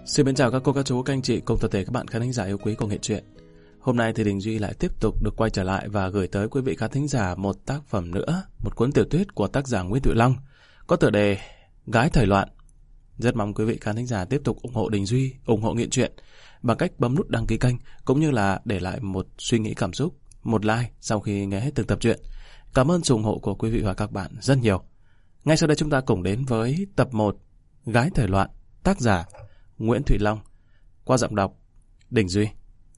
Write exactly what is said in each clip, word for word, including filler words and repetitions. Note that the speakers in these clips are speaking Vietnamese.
Xin chào các cô, các chú, các anh chị cùng toàn thể các bạn khán thính giả yêu quý của Nghệ Truyện. Hôm nay thì Đình Duy lại tiếp tục được quay trở lại và gửi tới quý vị khán thính giả một tác phẩm nữa, một cuốn tiểu thuyết của tác giả Nguyễn Thụy Long có tựa đề Gái Thời Loạn. Rất mong quý vị khán thính giả tiếp tục ủng hộ Đình Duy, ủng hộ Nghệ Truyện bằng cách bấm nút đăng ký kênh cũng như là để lại một suy nghĩ cảm xúc, một like sau khi nghe hết từng tập truyện. Cảm ơn sự ủng hộ của quý vị và các bạn rất nhiều. Ngay sau đây chúng ta cùng đến với tập một Gái Thời Loạn, tác giả Nguyễn Thụy Long, qua giọng đọc Đình Duy.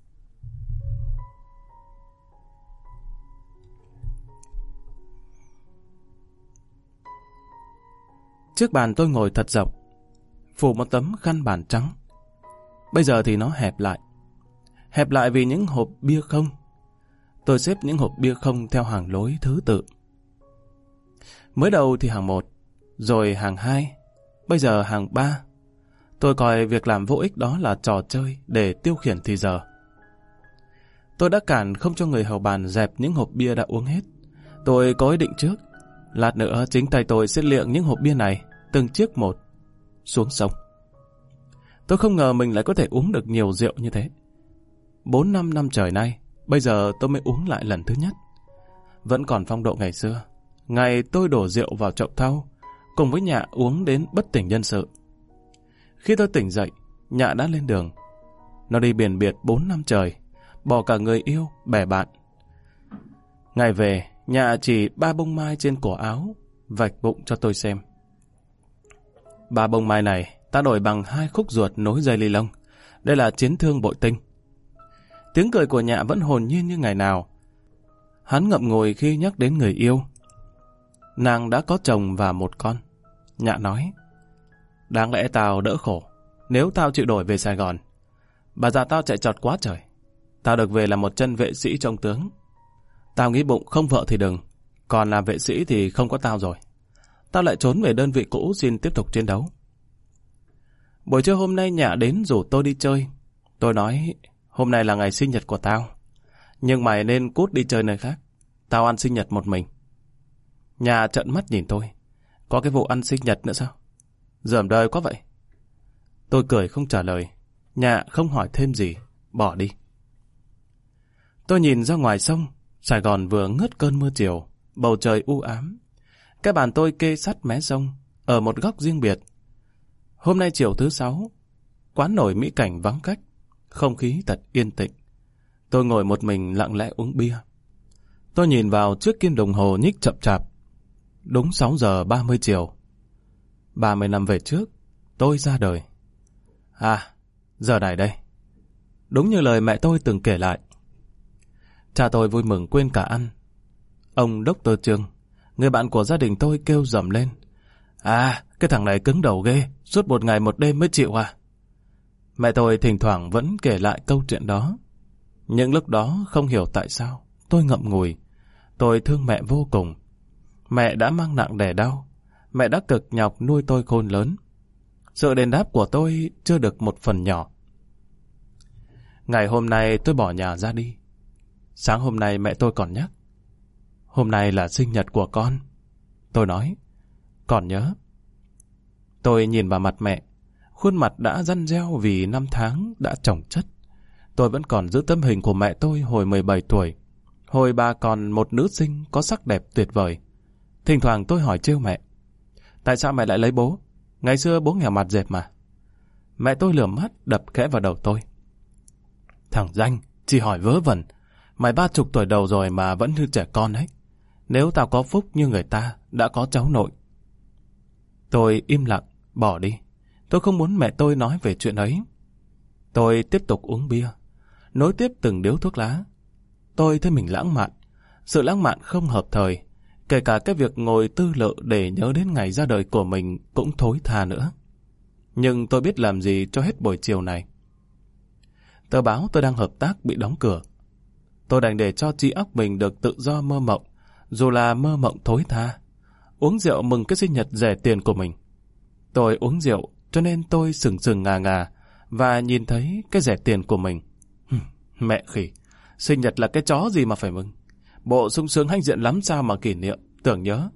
Chiếc bàn tôi ngồi thật rộng, phủ một tấm khăn bàn trắng. Bây giờ thì nó hẹp lại. Hẹp lại vì những hộp bia không. Tôi xếp những hộp bia không theo hàng lối thứ tự. Mới đầu thì hàng một, rồi hàng hai, bây giờ hàng ba. Tôi coi việc làm vô ích đó là trò chơi để tiêu khiển thì giờ. Tôi đã cản không cho người hầu bàn dẹp những hộp bia đã uống hết. Tôi có ý định trước, lát nữa chính tay tôi sẽ liệng những hộp bia này, từng chiếc một, xuống sông. Tôi không ngờ mình lại có thể uống được nhiều rượu như thế. Bốn năm năm trời nay, bây giờ tôi mới uống lại lần thứ nhất. Vẫn còn phong độ ngày xưa, ngày tôi đổ rượu vào chậu thau, cùng với Nhạ uống đến bất tỉnh nhân sự. Khi tôi tỉnh dậy, Nhạ đã lên đường. Nó đi biển biệt bốn năm trời, bỏ cả người yêu, bè bạn. Ngày về, Nhạ chỉ ba bông mai trên cổ áo, vạch bụng cho tôi xem. Ba bông mai này ta đổi bằng hai khúc ruột nối dây ly lông. Đây là chiến thương bội tinh. Tiếng cười của Nhạ vẫn hồn nhiên như ngày nào. Hắn ngậm ngùi khi nhắc đến người yêu. Nàng đã có chồng và một con. Nhạ nói, đáng lẽ tao đỡ khổ nếu tao chịu đổi về Sài Gòn. Bà già tao chạy trọt quá trời. Tao được về là một chân vệ sĩ trong tướng. Tao nghĩ bụng không vợ thì đừng, còn làm vệ sĩ thì không có tao rồi. Tao lại trốn về đơn vị cũ xin tiếp tục chiến đấu. Buổi trưa hôm nay Nhạ đến rủ tôi đi chơi. Tôi nói, hôm nay là ngày sinh nhật của tao, nhưng mày nên cút đi chơi nơi khác. Tao ăn sinh nhật một mình. Nhạ trợn mắt nhìn tôi. Có cái vụ ăn sinh nhật nữa sao? Dởm đời quá vậy. Tôi cười không trả lời. Nhạ không hỏi thêm gì, bỏ đi. Tôi nhìn ra ngoài sông. Sài Gòn vừa ngớt cơn mưa chiều, bầu trời u ám. Cái bàn tôi kê sát mé sông, ở một góc riêng biệt. Hôm nay chiều thứ sáu, quán nổi mỹ cảnh vắng khách, không khí thật yên tĩnh. Tôi ngồi một mình lặng lẽ uống bia. Tôi nhìn vào chiếc kim đồng hồ nhích chậm chạp. Đúng sáu giờ ba mươi chiều. Ba mươi năm về trước, tôi ra đời. À, giờ này đây. Đúng như lời mẹ tôi từng kể lại. Cha tôi vui mừng quên cả ăn. Ông Doctor Trương, người bạn của gia đình tôi, kêu rầm lên. À, cái thằng này cứng đầu ghê, suốt một ngày một đêm mới chịu à. Mẹ tôi thỉnh thoảng vẫn kể lại câu chuyện đó. Những lúc đó không hiểu tại sao tôi ngậm ngùi. Tôi thương mẹ vô cùng. Mẹ đã mang nặng đẻ đau. Mẹ đã cực nhọc nuôi tôi khôn lớn. Sự đền đáp của tôi chưa được một phần nhỏ. Ngày hôm nay tôi bỏ nhà ra đi. Sáng hôm nay mẹ tôi còn nhắc. Hôm nay là sinh nhật của con. Tôi nói, còn nhớ. Tôi nhìn vào mặt mẹ. Khuôn mặt đã răn reo vì năm tháng đã chồng chất. Tôi vẫn còn giữ tấm hình của mẹ tôi hồi mười bảy tuổi. Hồi bà còn một nữ sinh có sắc đẹp tuyệt vời. Thỉnh thoảng tôi hỏi trêu mẹ, tại sao mẹ lại lấy bố? Ngày xưa bố nghèo mặt dẹp mà. Mẹ tôi lườm mắt đập khẽ vào đầu tôi. Thằng danh, chỉ hỏi vớ vẩn. Mày ba chục tuổi đầu rồi mà vẫn như trẻ con ấy. Nếu tao có phúc như người ta đã có cháu nội. Tôi im lặng, bỏ đi. Tôi không muốn mẹ tôi nói về chuyện ấy. Tôi tiếp tục uống bia, nối tiếp từng điếu thuốc lá. Tôi thấy mình lãng mạn. Sự lãng mạn không hợp thời. Kể cả cái việc ngồi tư lự để nhớ đến ngày ra đời của mình cũng thối tha nữa. Nhưng tôi biết làm gì cho hết buổi chiều này. Tờ báo tôi đang hợp tác bị đóng cửa. Tôi đành để cho trí óc mình được tự do mơ mộng, dù là mơ mộng thối tha. Uống rượu mừng cái sinh nhật rẻ tiền của mình. Tôi uống rượu cho nên tôi sừng sừng ngà ngà và nhìn thấy cái rẻ tiền của mình. Mẹ khỉ, sinh nhật là cái chó gì mà phải mừng. Bộ sung sướng hãnh diện lắm sao mà kỷ niệm, tưởng nhớ.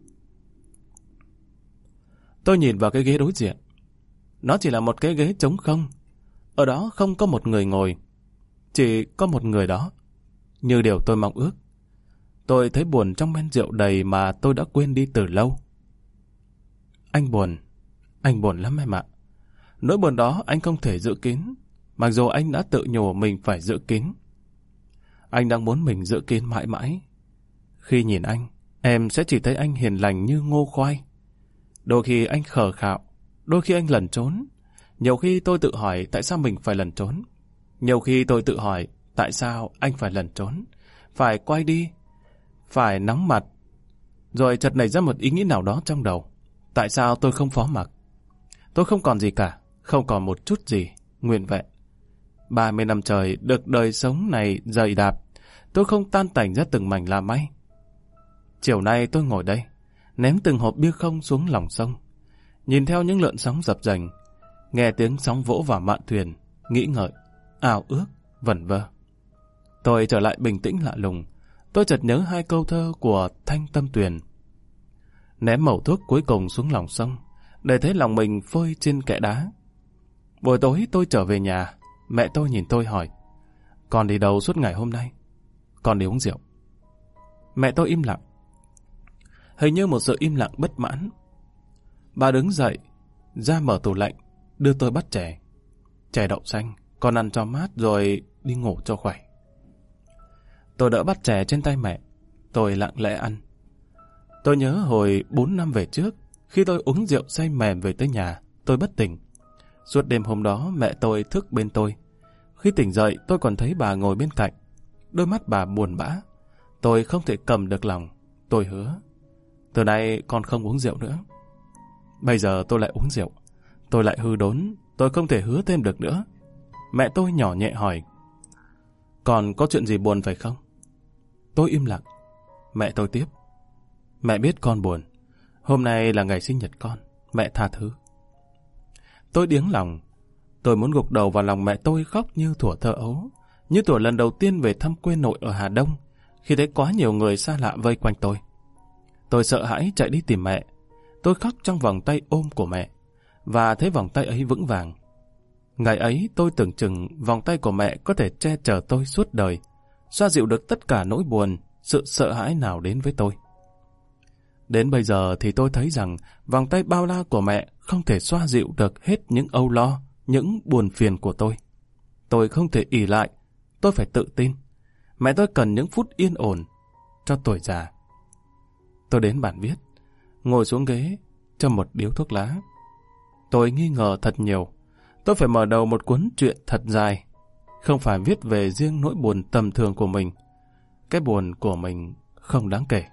Tôi nhìn vào cái ghế đối diện. Nó chỉ là một cái ghế trống không. Ở đó không có một người ngồi, chỉ có một người đó, như điều tôi mong ước. Tôi thấy buồn trong men rượu đầy mà tôi đã quên đi từ lâu. Anh buồn, anh buồn lắm em ạ. Nỗi buồn đó anh không thể giữ kín, mặc dù anh đã tự nhủ mình phải giữ kín. Anh đang muốn mình giữ kín mãi mãi. Khi nhìn anh, em sẽ chỉ thấy anh hiền lành như ngô khoai. Đôi khi anh khờ khạo, đôi khi anh lẩn trốn. Nhiều khi tôi tự hỏi tại sao mình phải lẩn trốn. Nhiều khi tôi tự hỏi tại sao anh phải lẩn trốn, phải quay đi, phải nóng mặt. Rồi chợt nảy ra một ý nghĩ nào đó trong đầu. Tại sao tôi không phó mặc? Tôi không còn gì cả, không còn một chút gì, nguyên vẹn. Ba mươi năm trời được đời sống này dày đạp, tôi không tan tành ra từng mảnh là may. Chiều nay tôi ngồi đây, ném từng hộp bia không xuống lòng sông, nhìn theo những lượn sóng dập dềnh, nghe tiếng sóng vỗ vào mạn thuyền, nghĩ ngợi, ảo ước, vẩn vơ. Tôi trở lại bình tĩnh lạ lùng. Tôi chợt nhớ hai câu thơ của Thanh Tâm Tuyền. Ném mẩu thuốc cuối cùng xuống lòng sông, để thấy lòng mình phơi trên kẽ đá. Buổi tối tôi trở về nhà, mẹ tôi nhìn tôi hỏi, con đi đâu suốt ngày hôm nay? Con đi uống rượu. Mẹ tôi im lặng, hình như một sự im lặng bất mãn. Bà đứng dậy, ra mở tủ lạnh, đưa tôi bát chè. Chè đậu xanh, con ăn cho mát rồi đi ngủ cho khỏe. Tôi đỡ bát chè trên tay mẹ, tôi lặng lẽ ăn. Tôi nhớ hồi bốn năm về trước, khi tôi uống rượu say mềm về tới nhà, tôi bất tỉnh. Suốt đêm hôm đó mẹ tôi thức bên tôi. Khi tỉnh dậy tôi còn thấy bà ngồi bên cạnh. Đôi mắt bà buồn bã. Tôi không thể cầm được lòng. Tôi hứa, từ nay con không uống rượu nữa. Bây giờ tôi lại uống rượu. Tôi lại hư đốn. Tôi không thể hứa thêm được nữa. Mẹ tôi nhỏ nhẹ hỏi, còn có chuyện gì buồn phải không? Tôi im lặng. Mẹ tôi tiếp, mẹ biết con buồn. Hôm nay là ngày sinh nhật con, mẹ tha thứ. Tôi điếng lòng. Tôi muốn gục đầu vào lòng mẹ tôi khóc như thuở thơ ấu, như thuở lần đầu tiên về thăm quê nội ở Hà Đông, khi thấy quá nhiều người xa lạ vây quanh tôi. Tôi sợ hãi chạy đi tìm mẹ. Tôi khóc trong vòng tay ôm của mẹ, và thấy vòng tay ấy vững vàng. Ngày ấy tôi tưởng chừng vòng tay của mẹ có thể che chở tôi suốt đời, xoa dịu được tất cả nỗi buồn, sự sợ hãi nào đến với tôi. Đến bây giờ thì tôi thấy rằng vòng tay bao la của mẹ không thể xoa dịu được hết những âu lo, những buồn phiền của tôi. Tôi không thể ỷ lại, tôi phải tự tin. Mẹ tôi cần những phút yên ổn cho tuổi già. Tôi đến bàn viết, ngồi xuống ghế, châm một điếu thuốc lá. Tôi nghi ngờ thật nhiều. Tôi phải mở đầu một cuốn truyện thật dài, không phải viết về riêng nỗi buồn tầm thường của mình. Cái buồn của mình không đáng kể.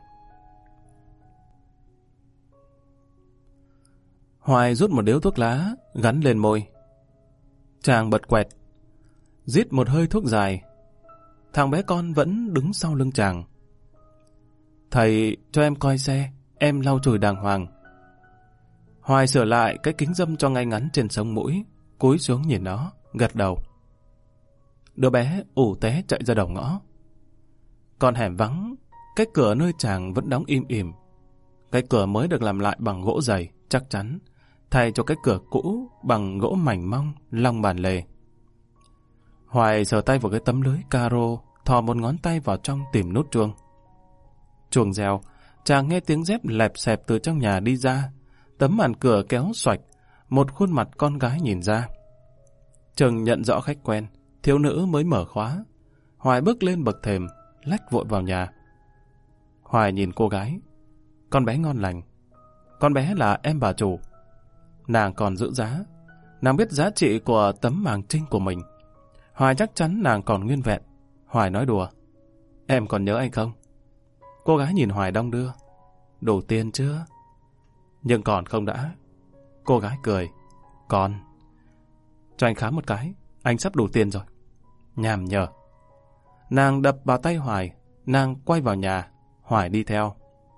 Hoài rút một điếu thuốc lá, gắn lên môi. Chàng bật quẹt, rít một hơi thuốc dài. Thằng bé con vẫn đứng sau lưng chàng. Thầy cho em coi xe, em lau chùi đàng hoàng. Hoài sửa lại cái kính râm cho ngay ngắn trên sống mũi, cúi xuống nhìn nó, gật đầu. Đứa bé ủ té chạy ra đầu ngõ. Con hẻm vắng, cái cửa nơi chàng vẫn đóng im ỉm. Cái cửa mới được làm lại bằng gỗ dày, chắc chắn, thay cho cái cửa cũ bằng gỗ mảnh mong, long bàn lề. Hoài sờ tay vào cái tấm lưới caro, thò một ngón tay vào trong tìm nút chuông. Chuông reo, chàng nghe tiếng dép lẹp xẹp từ trong nhà đi ra. Tấm màn cửa kéo xoạch, một khuôn mặt con gái nhìn ra. Chừng nhận rõ khách quen, thiếu nữ mới mở khóa. Hoài bước lên bậc thềm, lách vội vào nhà. Hoài nhìn cô gái. Con bé ngon lành. Con bé là em bà chủ. Nàng còn giữ giá. Nàng biết giá trị của tấm màng trinh của mình. Hoài chắc chắn nàng còn nguyên vẹn. Hoài nói đùa, em còn nhớ anh không? Cô gái nhìn Hoài đong đưa. Đủ tiền chưa? Nhưng còn không đã. Cô gái cười. Còn. Cho anh khám một cái, anh sắp đủ tiền rồi. Nhàm nhở. Nàng đập vào tay Hoài. Nàng quay vào nhà. Hoài đi theo.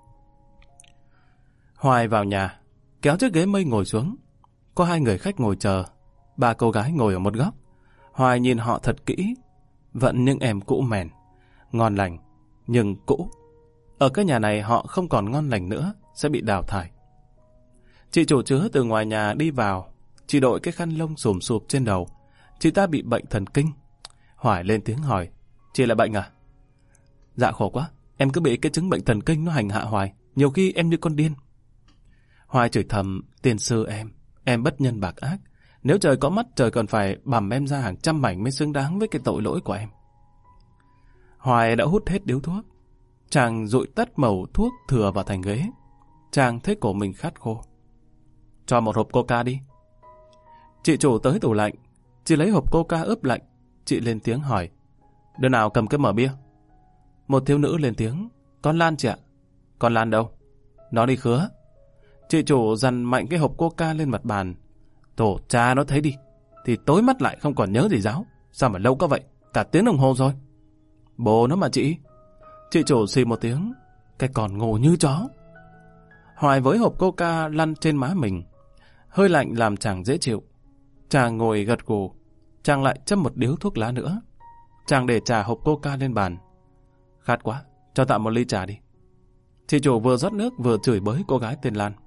Hoài vào nhà, kéo chiếc ghế mây ngồi xuống. Có hai người khách ngồi chờ. Ba cô gái ngồi ở một góc. Hoài nhìn họ thật kỹ. Vẫn những em cũ mèn. Ngon lành, nhưng cũ. Ở cái nhà này họ không còn ngon lành nữa, sẽ bị đào thải. Chị chủ chứa từ ngoài nhà đi vào. Chị đội cái khăn lông xùm xụp trên đầu. Chị ta bị bệnh thần kinh. Hoài lên tiếng hỏi, chị lại bệnh à? Dạ khổ quá, em cứ bị cái chứng bệnh thần kinh nó hành hạ hoài, nhiều khi em như con điên. Hoài chửi thầm, tiên sư em, em bất nhân bạc ác. Nếu trời có mắt, trời còn phải bằm em ra hàng trăm mảnh mới xứng đáng với cái tội lỗi của em. Hoài đã hút hết điếu thuốc. Chàng dụi tắt mẩu thuốc thừa vào thành ghế. Chàng thấy cổ mình khát khô. Cho một hộp coca đi. Chị chủ tới tủ lạnh. Chị lấy hộp coca ướp lạnh. Chị lên tiếng hỏi, đứa nào cầm cái mở bia? Một thiếu nữ lên tiếng, con Lan chị ạ. Con Lan đâu? Nó đi khứa. Chị chủ dằn mạnh cái hộp coca lên mặt bàn. Tổ cha nó thấy đi, thì tối mắt lại không còn nhớ gì giáo. Sao mà lâu có vậy? Cả tiếng đồng hồ rồi. Bồ nó mà chị. Chị chủ xì một tiếng, cái còn ngủ như chó. Hoài với hộp coca lăn trên má mình. Hơi lạnh làm chàng dễ chịu. Chàng ngồi gật gù. Chàng lại châm một điếu thuốc lá nữa. Chàng để trà hộp coca lên bàn. Khát quá, cho tạm một ly trà đi. Chị chủ vừa rót nước vừa chửi bới cô gái tên Lan.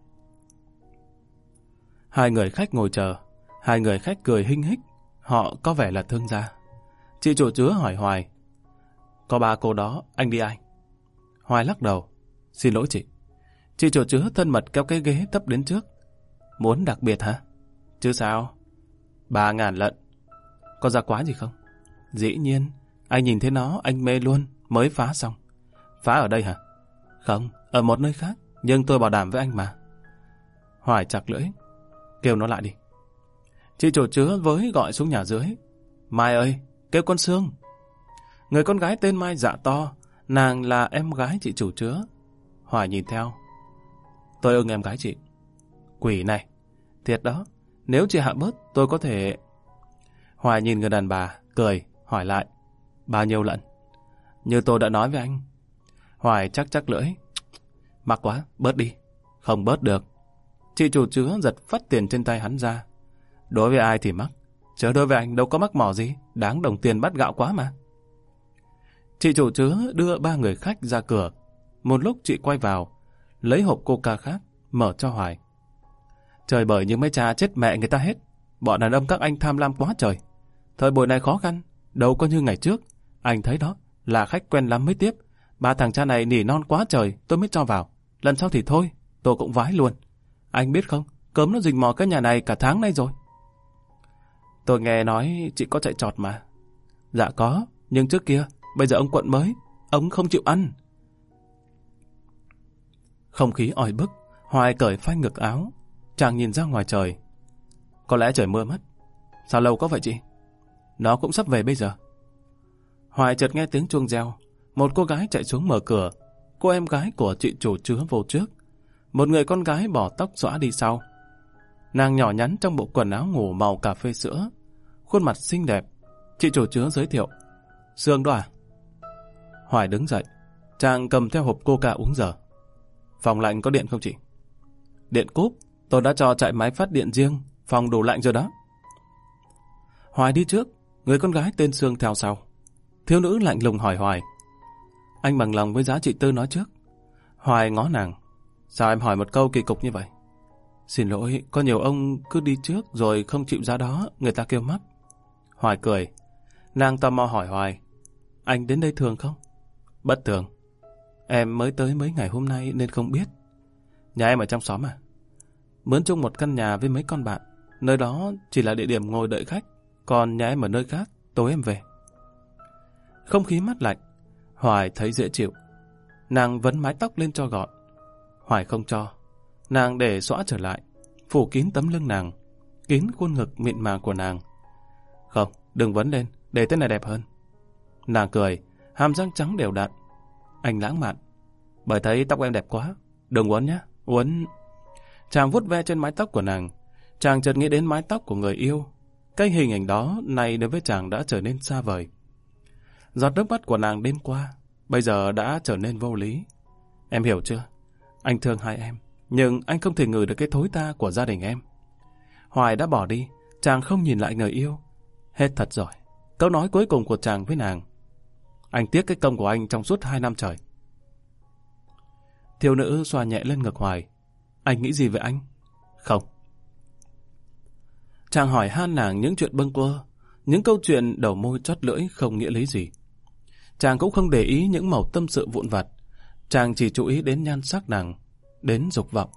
Hai người khách ngồi chờ. Hai người khách cười hinh hích. Họ có vẻ là thương gia. Chị chủ chứa hỏi Hoài, có ba cô đó, anh đi ai? Hoài lắc đầu, xin lỗi chị. Chị chủ chứa thân mật kéo cái ghế tấp đến trước. Muốn đặc biệt hả? Chứ sao? Ba ngàn lận. Có ra quá gì không? Dĩ nhiên, anh nhìn thấy nó, anh mê luôn, mới phá xong. Phá ở đây hả? Không, ở một nơi khác, nhưng tôi bảo đảm với anh mà. Hoài chặt lưỡi, kêu nó lại đi. Chị chủ chứa với gọi xuống nhà dưới. Mai ơi, kêu con Sương. Người con gái tên Mai dạ to, nàng là em gái chị chủ chứa. Hoài nhìn theo. Tôi ưng em gái chị. Quỷ này, thiệt đó, nếu chị hạ bớt tôi có thể... Hoài nhìn người đàn bà, cười, hỏi lại. Bao nhiêu lận? Như tôi đã nói với anh. Hoài chắc chắc lưỡi. Mắc quá, bớt đi. Không bớt được. Chị chủ chứa giật phát tiền trên tay hắn ra. Đối với ai thì mắc, chứ đối với anh đâu có mắc mỏ gì. Đáng đồng tiền bắt gạo quá mà. Chị chủ chứa đưa ba người khách ra cửa. Một lúc chị quay vào, lấy hộp coca khác, mở cho Hoài. Trời bởi những mấy cha chết mẹ người ta hết. Bọn đàn ông các anh tham lam quá trời. Thời buổi này khó khăn, đâu có như ngày trước. Anh thấy đó, là khách quen lắm mới tiếp. Ba thằng cha này nỉ non quá trời, tôi mới cho vào. Lần sau thì thôi, tôi cũng vái luôn. Anh biết không, cớm nó rình mò cái nhà này cả tháng nay rồi. Tôi nghe nói chị có chạy trọt mà. Dạ có, nhưng trước kia, bây giờ ông quận mới, ông không chịu ăn. Không khí oi bức, Hoài cởi phanh ngực áo. Chàng nhìn ra ngoài trời. Có lẽ trời mưa mất. Sao lâu có vậy chị? Nó cũng sắp về bây giờ. Hoài chợt nghe tiếng chuông reo. Một cô gái chạy xuống mở cửa. Cô em gái của chị chủ chứa vô trước. Một người con gái bỏ tóc xõa đi sau. Nàng nhỏ nhắn trong bộ quần áo ngủ màu cà phê sữa. Khuôn mặt xinh đẹp. Chị chủ chứa giới thiệu. Sương đó à? Hoài đứng dậy. Chàng cầm theo hộp coca uống giờ. Phòng lạnh có điện không chị? Điện cúp. Tôi đã cho chạy máy phát điện riêng. Phòng đủ lạnh rồi đó. Hoài đi trước. Người con gái tên Sương theo sau. Thiếu nữ lạnh lùng hỏi Hoài. Anh bằng lòng với giá chị Tư nói trước. Hoài ngó nàng. Sao em hỏi một câu kỳ cục như vậy? Xin lỗi, có nhiều ông cứ đi trước rồi không chịu giá đó, người ta kêu mắc. Hoài cười. Nàng tò mò hỏi Hoài. Anh đến đây thường không? Bất thường. Em mới tới mấy ngày hôm nay nên không biết. Nhà em ở trong xóm à? Mướn chung một căn nhà với mấy con bạn. Nơi đó chỉ là địa điểm ngồi đợi khách. Còn nhà em ở nơi khác, tối em về. Không khí mát lạnh. Hoài thấy dễ chịu. Nàng vấn mái tóc lên cho gọn. Hoài không cho. Nàng để xõa trở lại, phủ kín tấm lưng nàng, kín khuôn ngực mịn màng của nàng. Không, đừng vấn lên, để thế này đẹp hơn. Nàng cười, hàm răng trắng đều đặn. Anh lãng mạn. Bởi thấy tóc em đẹp quá. Đừng uốn nhé, uốn. Chàng vuốt ve trên mái tóc của nàng. Chàng chợt nghĩ đến mái tóc của người yêu. Cái hình ảnh đó nay đối với chàng đã trở nên xa vời. Giọt nước mắt của nàng đêm qua bây giờ đã trở nên vô lý. Em hiểu chưa? Anh thương hai em, nhưng anh không thể ngửi được cái thối tha của gia đình em. Hoài đã bỏ đi. Chàng không nhìn lại người yêu. Hết thật rồi. Câu nói cuối cùng của chàng với nàng. Anh tiếc cái công của anh trong suốt hai năm trời. Thiếu nữ xoa nhẹ lên ngực Hoài. Anh nghĩ gì về anh? Không. Chàng hỏi han nàng những chuyện bâng quơ. những câu chuyện đầu môi chót lưỡi không nghĩa lý gì. Chàng cũng không để ý những mẩu tâm sự vụn vặt. Chàng chỉ chú ý đến nhan sắc nàng, đến dục vọng.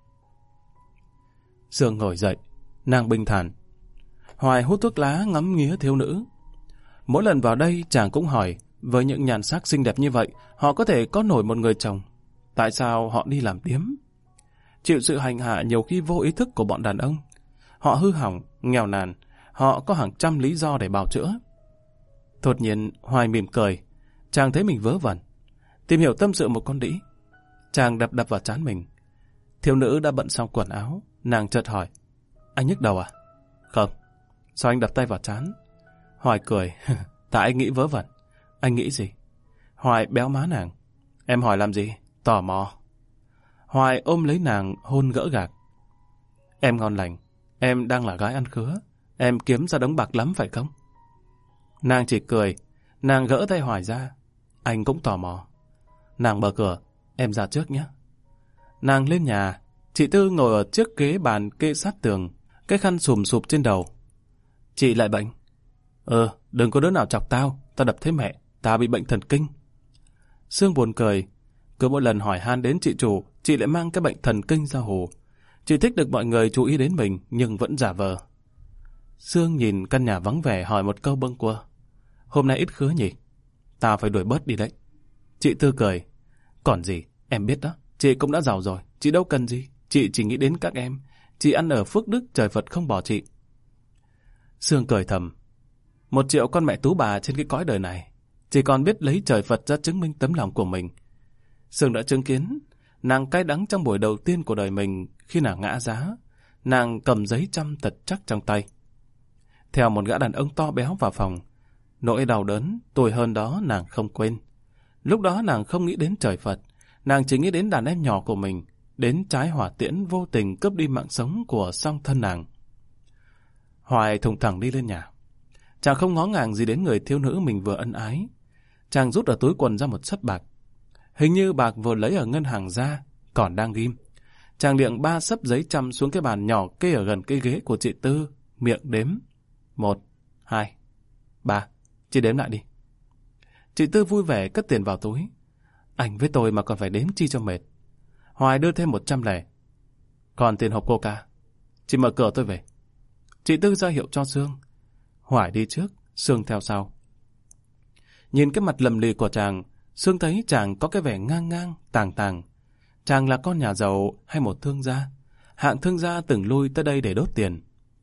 Sương ngồi dậy, nàng bình thản. Hoài hút thuốc lá ngắm nghía thiếu nữ. Mỗi lần vào đây chàng cũng hỏi, với những nhan sắc xinh đẹp như vậy, họ có thể có nổi một người chồng. Tại sao họ đi làm điếm? Chịu sự hành hạ nhiều khi vô ý thức của bọn đàn ông. Họ hư hỏng, nghèo nàn, họ có hàng trăm lý do để bào chữa. Đột nhiên Hoài mỉm cười, chàng thấy mình vớ vẩn. Tìm hiểu tâm sự một con đĩ. Chàng đập đập vào trán mình. Thiếu nữ đã bận xong quần áo, nàng chợt hỏi, anh nhức đầu à? Không. Sao anh đập tay vào trán? Hoài cười, tại anh nghĩ vớ vẩn. Anh nghĩ gì? Hoài béo má nàng. Em hỏi làm gì? Tò mò. Hoài ôm lấy nàng hôn gỡ gạc. Em ngon lành, em đang là gái ăn khứa, em kiếm ra đống bạc lắm phải không? Nàng chỉ cười, nàng gỡ tay Hoài ra. Anh cũng tò mò. Nàng mở cửa, em ra trước nhé. Nàng lên nhà, chị Tư ngồi ở chiếc ghế bàn kê sát tường, cái khăn xùm sụp trên đầu. Chị lại bệnh? Ờ, đừng có đứa nào chọc tao, tao đập thế mẹ, tao bị bệnh thần kinh. Sương buồn cười, cứ mỗi lần hỏi han đến chị chủ, chị lại mang cái bệnh thần kinh ra hồ. Chị thích được mọi người chú ý đến mình, nhưng vẫn giả vờ. Sương nhìn căn nhà vắng vẻ hỏi một câu bâng quơ. Hôm nay ít khứa nhỉ? Tao phải đuổi bớt đi đấy. Chị Tư cười. Còn gì, em biết đó, chị cũng đã giàu rồi, chị đâu cần gì. Chị chỉ nghĩ đến các em. Chị ăn ở phước đức, trời Phật không bỏ chị. Sương cười thầm. Một triệu con mẹ tú bà trên cái cõi đời này, chỉ còn biết lấy trời Phật ra chứng minh tấm lòng của mình. Sương đã chứng kiến nàng cay đắng trong buổi đầu tiên của đời mình. Khi nàng ngã giá, nàng cầm giấy trăm thật chắc trong tay. Theo một gã đàn ông to béo vào phòng, nỗi đau đớn tồi hơn đó nàng không quên. Lúc đó nàng không nghĩ đến trời Phật, nàng chỉ nghĩ đến đàn em nhỏ của mình, đến trái hỏa tiễn vô tình cướp đi mạng sống của song thân nàng. Hoài thùng thẳng đi lên nhà. Chàng không ngó ngàng gì đến người thiếu nữ mình vừa ân ái. Chàng rút ở túi quần ra một sấp bạc. Hình như bạc vừa lấy ở ngân hàng ra, còn đang ghim. Chàng liệng ba sấp giấy trăm xuống cái bàn nhỏ kê ở gần cái ghế của chị Tư, miệng đếm. Một, hai, ba, chị đếm lại đi. Chị Tư vui vẻ cất tiền vào túi. Anh với tôi mà còn phải đếm chi cho mệt. Hoài đưa thêm một trăm lẻ. Còn tiền hộp coca. Chị mở cửa tôi về. Chị Tư ra hiệu cho Sương. Hoài đi trước, Sương theo sau. Nhìn cái mặt lầm lì của chàng, Sương thấy chàng có cái vẻ ngang ngang, tàng tàng. Chàng là con nhà giàu hay một thương gia? Hạng thương gia từng lui tới đây để đốt tiền.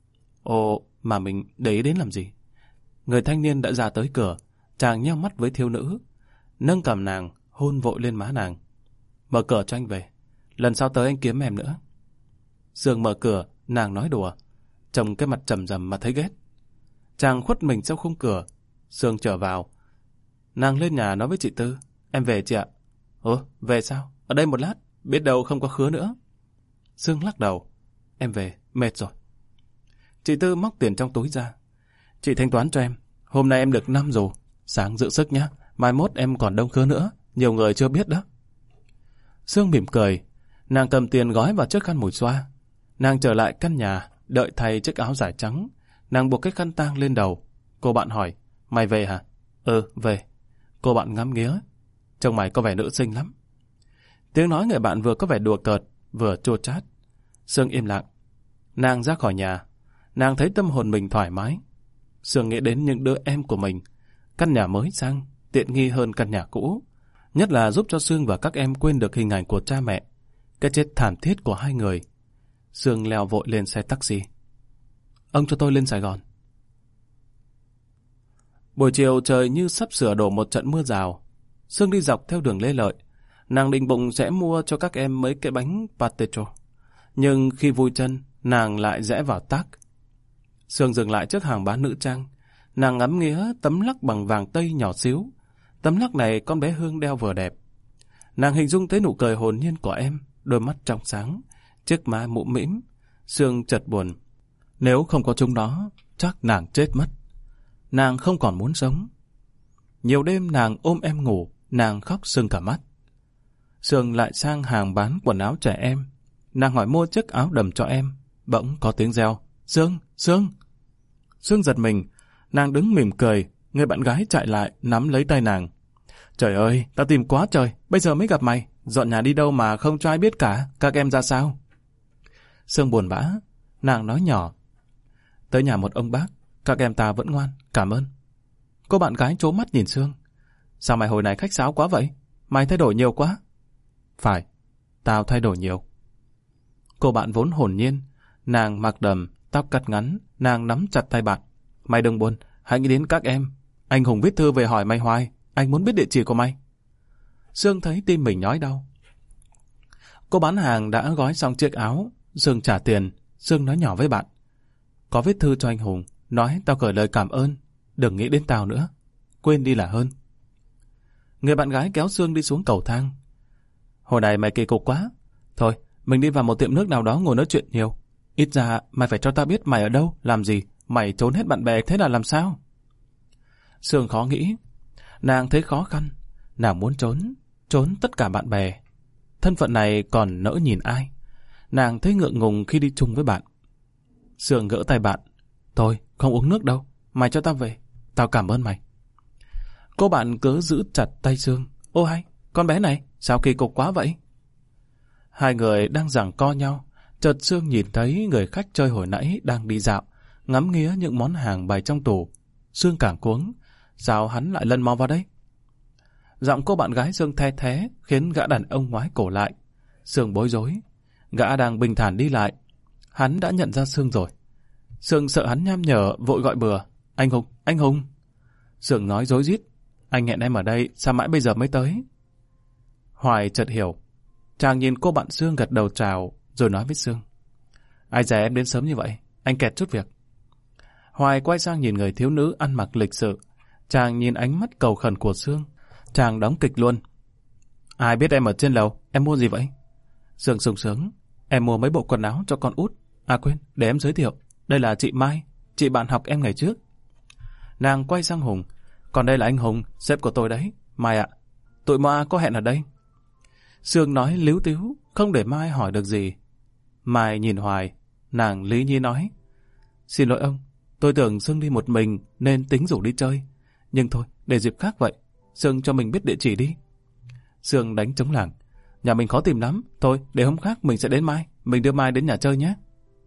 Ồ, mà mình để ý đến làm gì? Người thanh niên đã ra tới cửa, chàng nheo mắt với thiếu nữ, nâng cầm nàng, hôn vội lên má nàng. Mở cửa cho anh về, lần sau tới anh kiếm em nữa. Sương mở cửa, nàng nói đùa, trông cái mặt trầm rầm mà thấy ghét. Chàng khuất mình sau khung cửa, Sương trở vào. Nàng lên nhà nói với chị Tư, em về chị ạ. Ồ, về sao? Ở đây một lát, biết đâu không có khứa nữa. Sương lắc đầu, em về, mệt rồi. Chị Tư móc tiền trong túi ra. Chị thanh toán cho em, hôm nay em được năm rồi, sáng giữ sức nhé, mai mốt em còn đông khứa nữa, nhiều người chưa biết đó. Sương mỉm cười, nàng cầm tiền gói vào chiếc khăn mùi xoa. Nàng trở lại căn nhà, đợi thay chiếc áo dài trắng. Nàng buộc cái khăn tang lên đầu. Cô bạn hỏi, mày về hả? Ừ, về. Cô bạn ngắm nghía, trông mày có vẻ nữ sinh lắm. Tiếng nói người bạn vừa có vẻ đùa cợt, vừa chua chát. Sương im lặng. Nàng ra khỏi nhà, nàng thấy tâm hồn mình thoải mái. Sương nghĩ đến những đứa em của mình. Căn nhà mới sang, tiện nghi hơn căn nhà cũ. Nhất là giúp cho Sương và các em quên được hình ảnh của cha mẹ, cái chết thảm thiết của hai người. Sương leo vội lên xe taxi. Ông cho tôi lên Sài Gòn. Buổi chiều trời như sắp sửa đổ một trận mưa rào. Sương đi dọc theo đường Lê Lợi. Nàng định bụng sẽ mua cho các em mấy cái bánh patecho. Nhưng khi vui chân, nàng lại rẽ vào Tác. Sương dừng lại trước hàng bán nữ trang. Nàng ngắm nghía tấm lắc bằng vàng tây nhỏ xíu. Tấm lắc này con bé Hương đeo vừa đẹp. Nàng hình dung thấy nụ cười hồn nhiên của em, đôi mắt trong sáng, chiếc má mũm mĩm. Sương chợt buồn. Nếu không có chúng đó, chắc nàng chết mất. Nàng không còn muốn sống. Nhiều đêm nàng ôm em ngủ, nàng khóc sưng cả mắt. Sương lại sang hàng bán quần áo trẻ em. Nàng hỏi mua chiếc áo đầm cho em. Bỗng có tiếng reo. Sương, Sương. Sương giật mình. Nàng đứng mỉm cười, người bạn gái chạy lại nắm lấy tay nàng. Trời ơi, tao tìm quá trời, bây giờ mới gặp mày. Dọn nhà đi đâu mà không cho ai biết cả, các em ra sao? Sương buồn bã, nàng nói nhỏ. Tới nhà một ông bác, các em ta vẫn ngoan, cảm ơn. Cô bạn gái trố mắt nhìn Sương. Sao mày hồi này khách sáo quá vậy? Mày thay đổi nhiều quá. Phải, tao thay đổi nhiều. Cô bạn vốn hồn nhiên, nàng mặc đầm, tóc cắt ngắn, nàng nắm chặt tay bạn. Mày đừng buồn, hãy nghĩ đến các em. Anh Hùng viết thư về hỏi mày hoài, anh muốn biết địa chỉ của mày. Sương thấy tim mình nhói đau. Cô bán hàng đã gói xong chiếc áo, Sương trả tiền, Sương nói nhỏ với bạn. Có viết thư cho anh Hùng, nói tao gửi lời cảm ơn, đừng nghĩ đến tao nữa, quên đi là hơn. Người bạn gái kéo Sương đi xuống cầu thang. Hồi này mày kỳ cục quá. Thôi, mình đi vào một tiệm nước nào đó ngồi nói chuyện nhiều. Ít ra mày phải cho tao biết mày ở đâu, làm gì. Mày trốn hết bạn bè thế là làm sao? Sương khó nghĩ. Nàng thấy khó khăn. Nàng muốn trốn, trốn tất cả bạn bè. Thân phận này còn nỡ nhìn ai. Nàng thấy ngượng ngùng khi đi chung với bạn. Sương gỡ tay bạn. Thôi, không uống nước đâu. Mày cho tao về. Tao cảm ơn mày. Cô bạn cứ giữ chặt tay Sương. Ô hay, con bé này, sao kỳ cục quá vậy? Hai người đang giằng co nhau. Chợt Sương nhìn thấy người khách chơi hồi nãy đang đi dạo, ngắm nghía những món hàng bày trong tủ. Sương càng cuống. Sao hắn lại lân mò vào đây? Giọng cô bạn gái Sương the thé khiến gã đàn ông ngoái cổ lại. Sương bối rối. Gã đang bình thản đi lại. Hắn đã nhận ra Sương rồi. Sương sợ hắn nham nhở, vội gọi bừa. Anh Hùng, anh Hùng. Sương nói rối rít. Anh hẹn em ở đây, sao mãi bây giờ mới tới? Hoài chợt hiểu. Chàng nhìn cô bạn Sương gật đầu chào, rồi nói với Sương. Ai dè em đến sớm như vậy, anh kẹt chút việc. Hoài quay sang nhìn người thiếu nữ ăn mặc lịch sự. Chàng nhìn ánh mắt cầu khẩn của Sương. Chàng đóng kịch luôn. Ai biết em ở trên lầu, em mua gì vậy? Sương sung sướng. Em mua mấy bộ quần áo cho con út. À quên, để em giới thiệu. Đây là chị Mai, chị bạn học em ngày trước. Nàng quay sang Hùng. Còn đây là anh Hùng, sếp của tôi đấy. Mai ạ, tụi Moa có hẹn ở đây. Sương nói líu tíu, không để Mai hỏi được gì. Mai nhìn Hoài, nàng lý nhí nói. Xin lỗi ông, tôi tưởng Sương đi một mình nên tính rủ đi chơi. Nhưng thôi, để dịp khác vậy, Sương cho mình biết địa chỉ đi. Sương đánh trống lảng. Nhà mình khó tìm lắm, thôi để hôm khác mình sẽ đến Mai, mình đưa Mai đến nhà chơi nhé.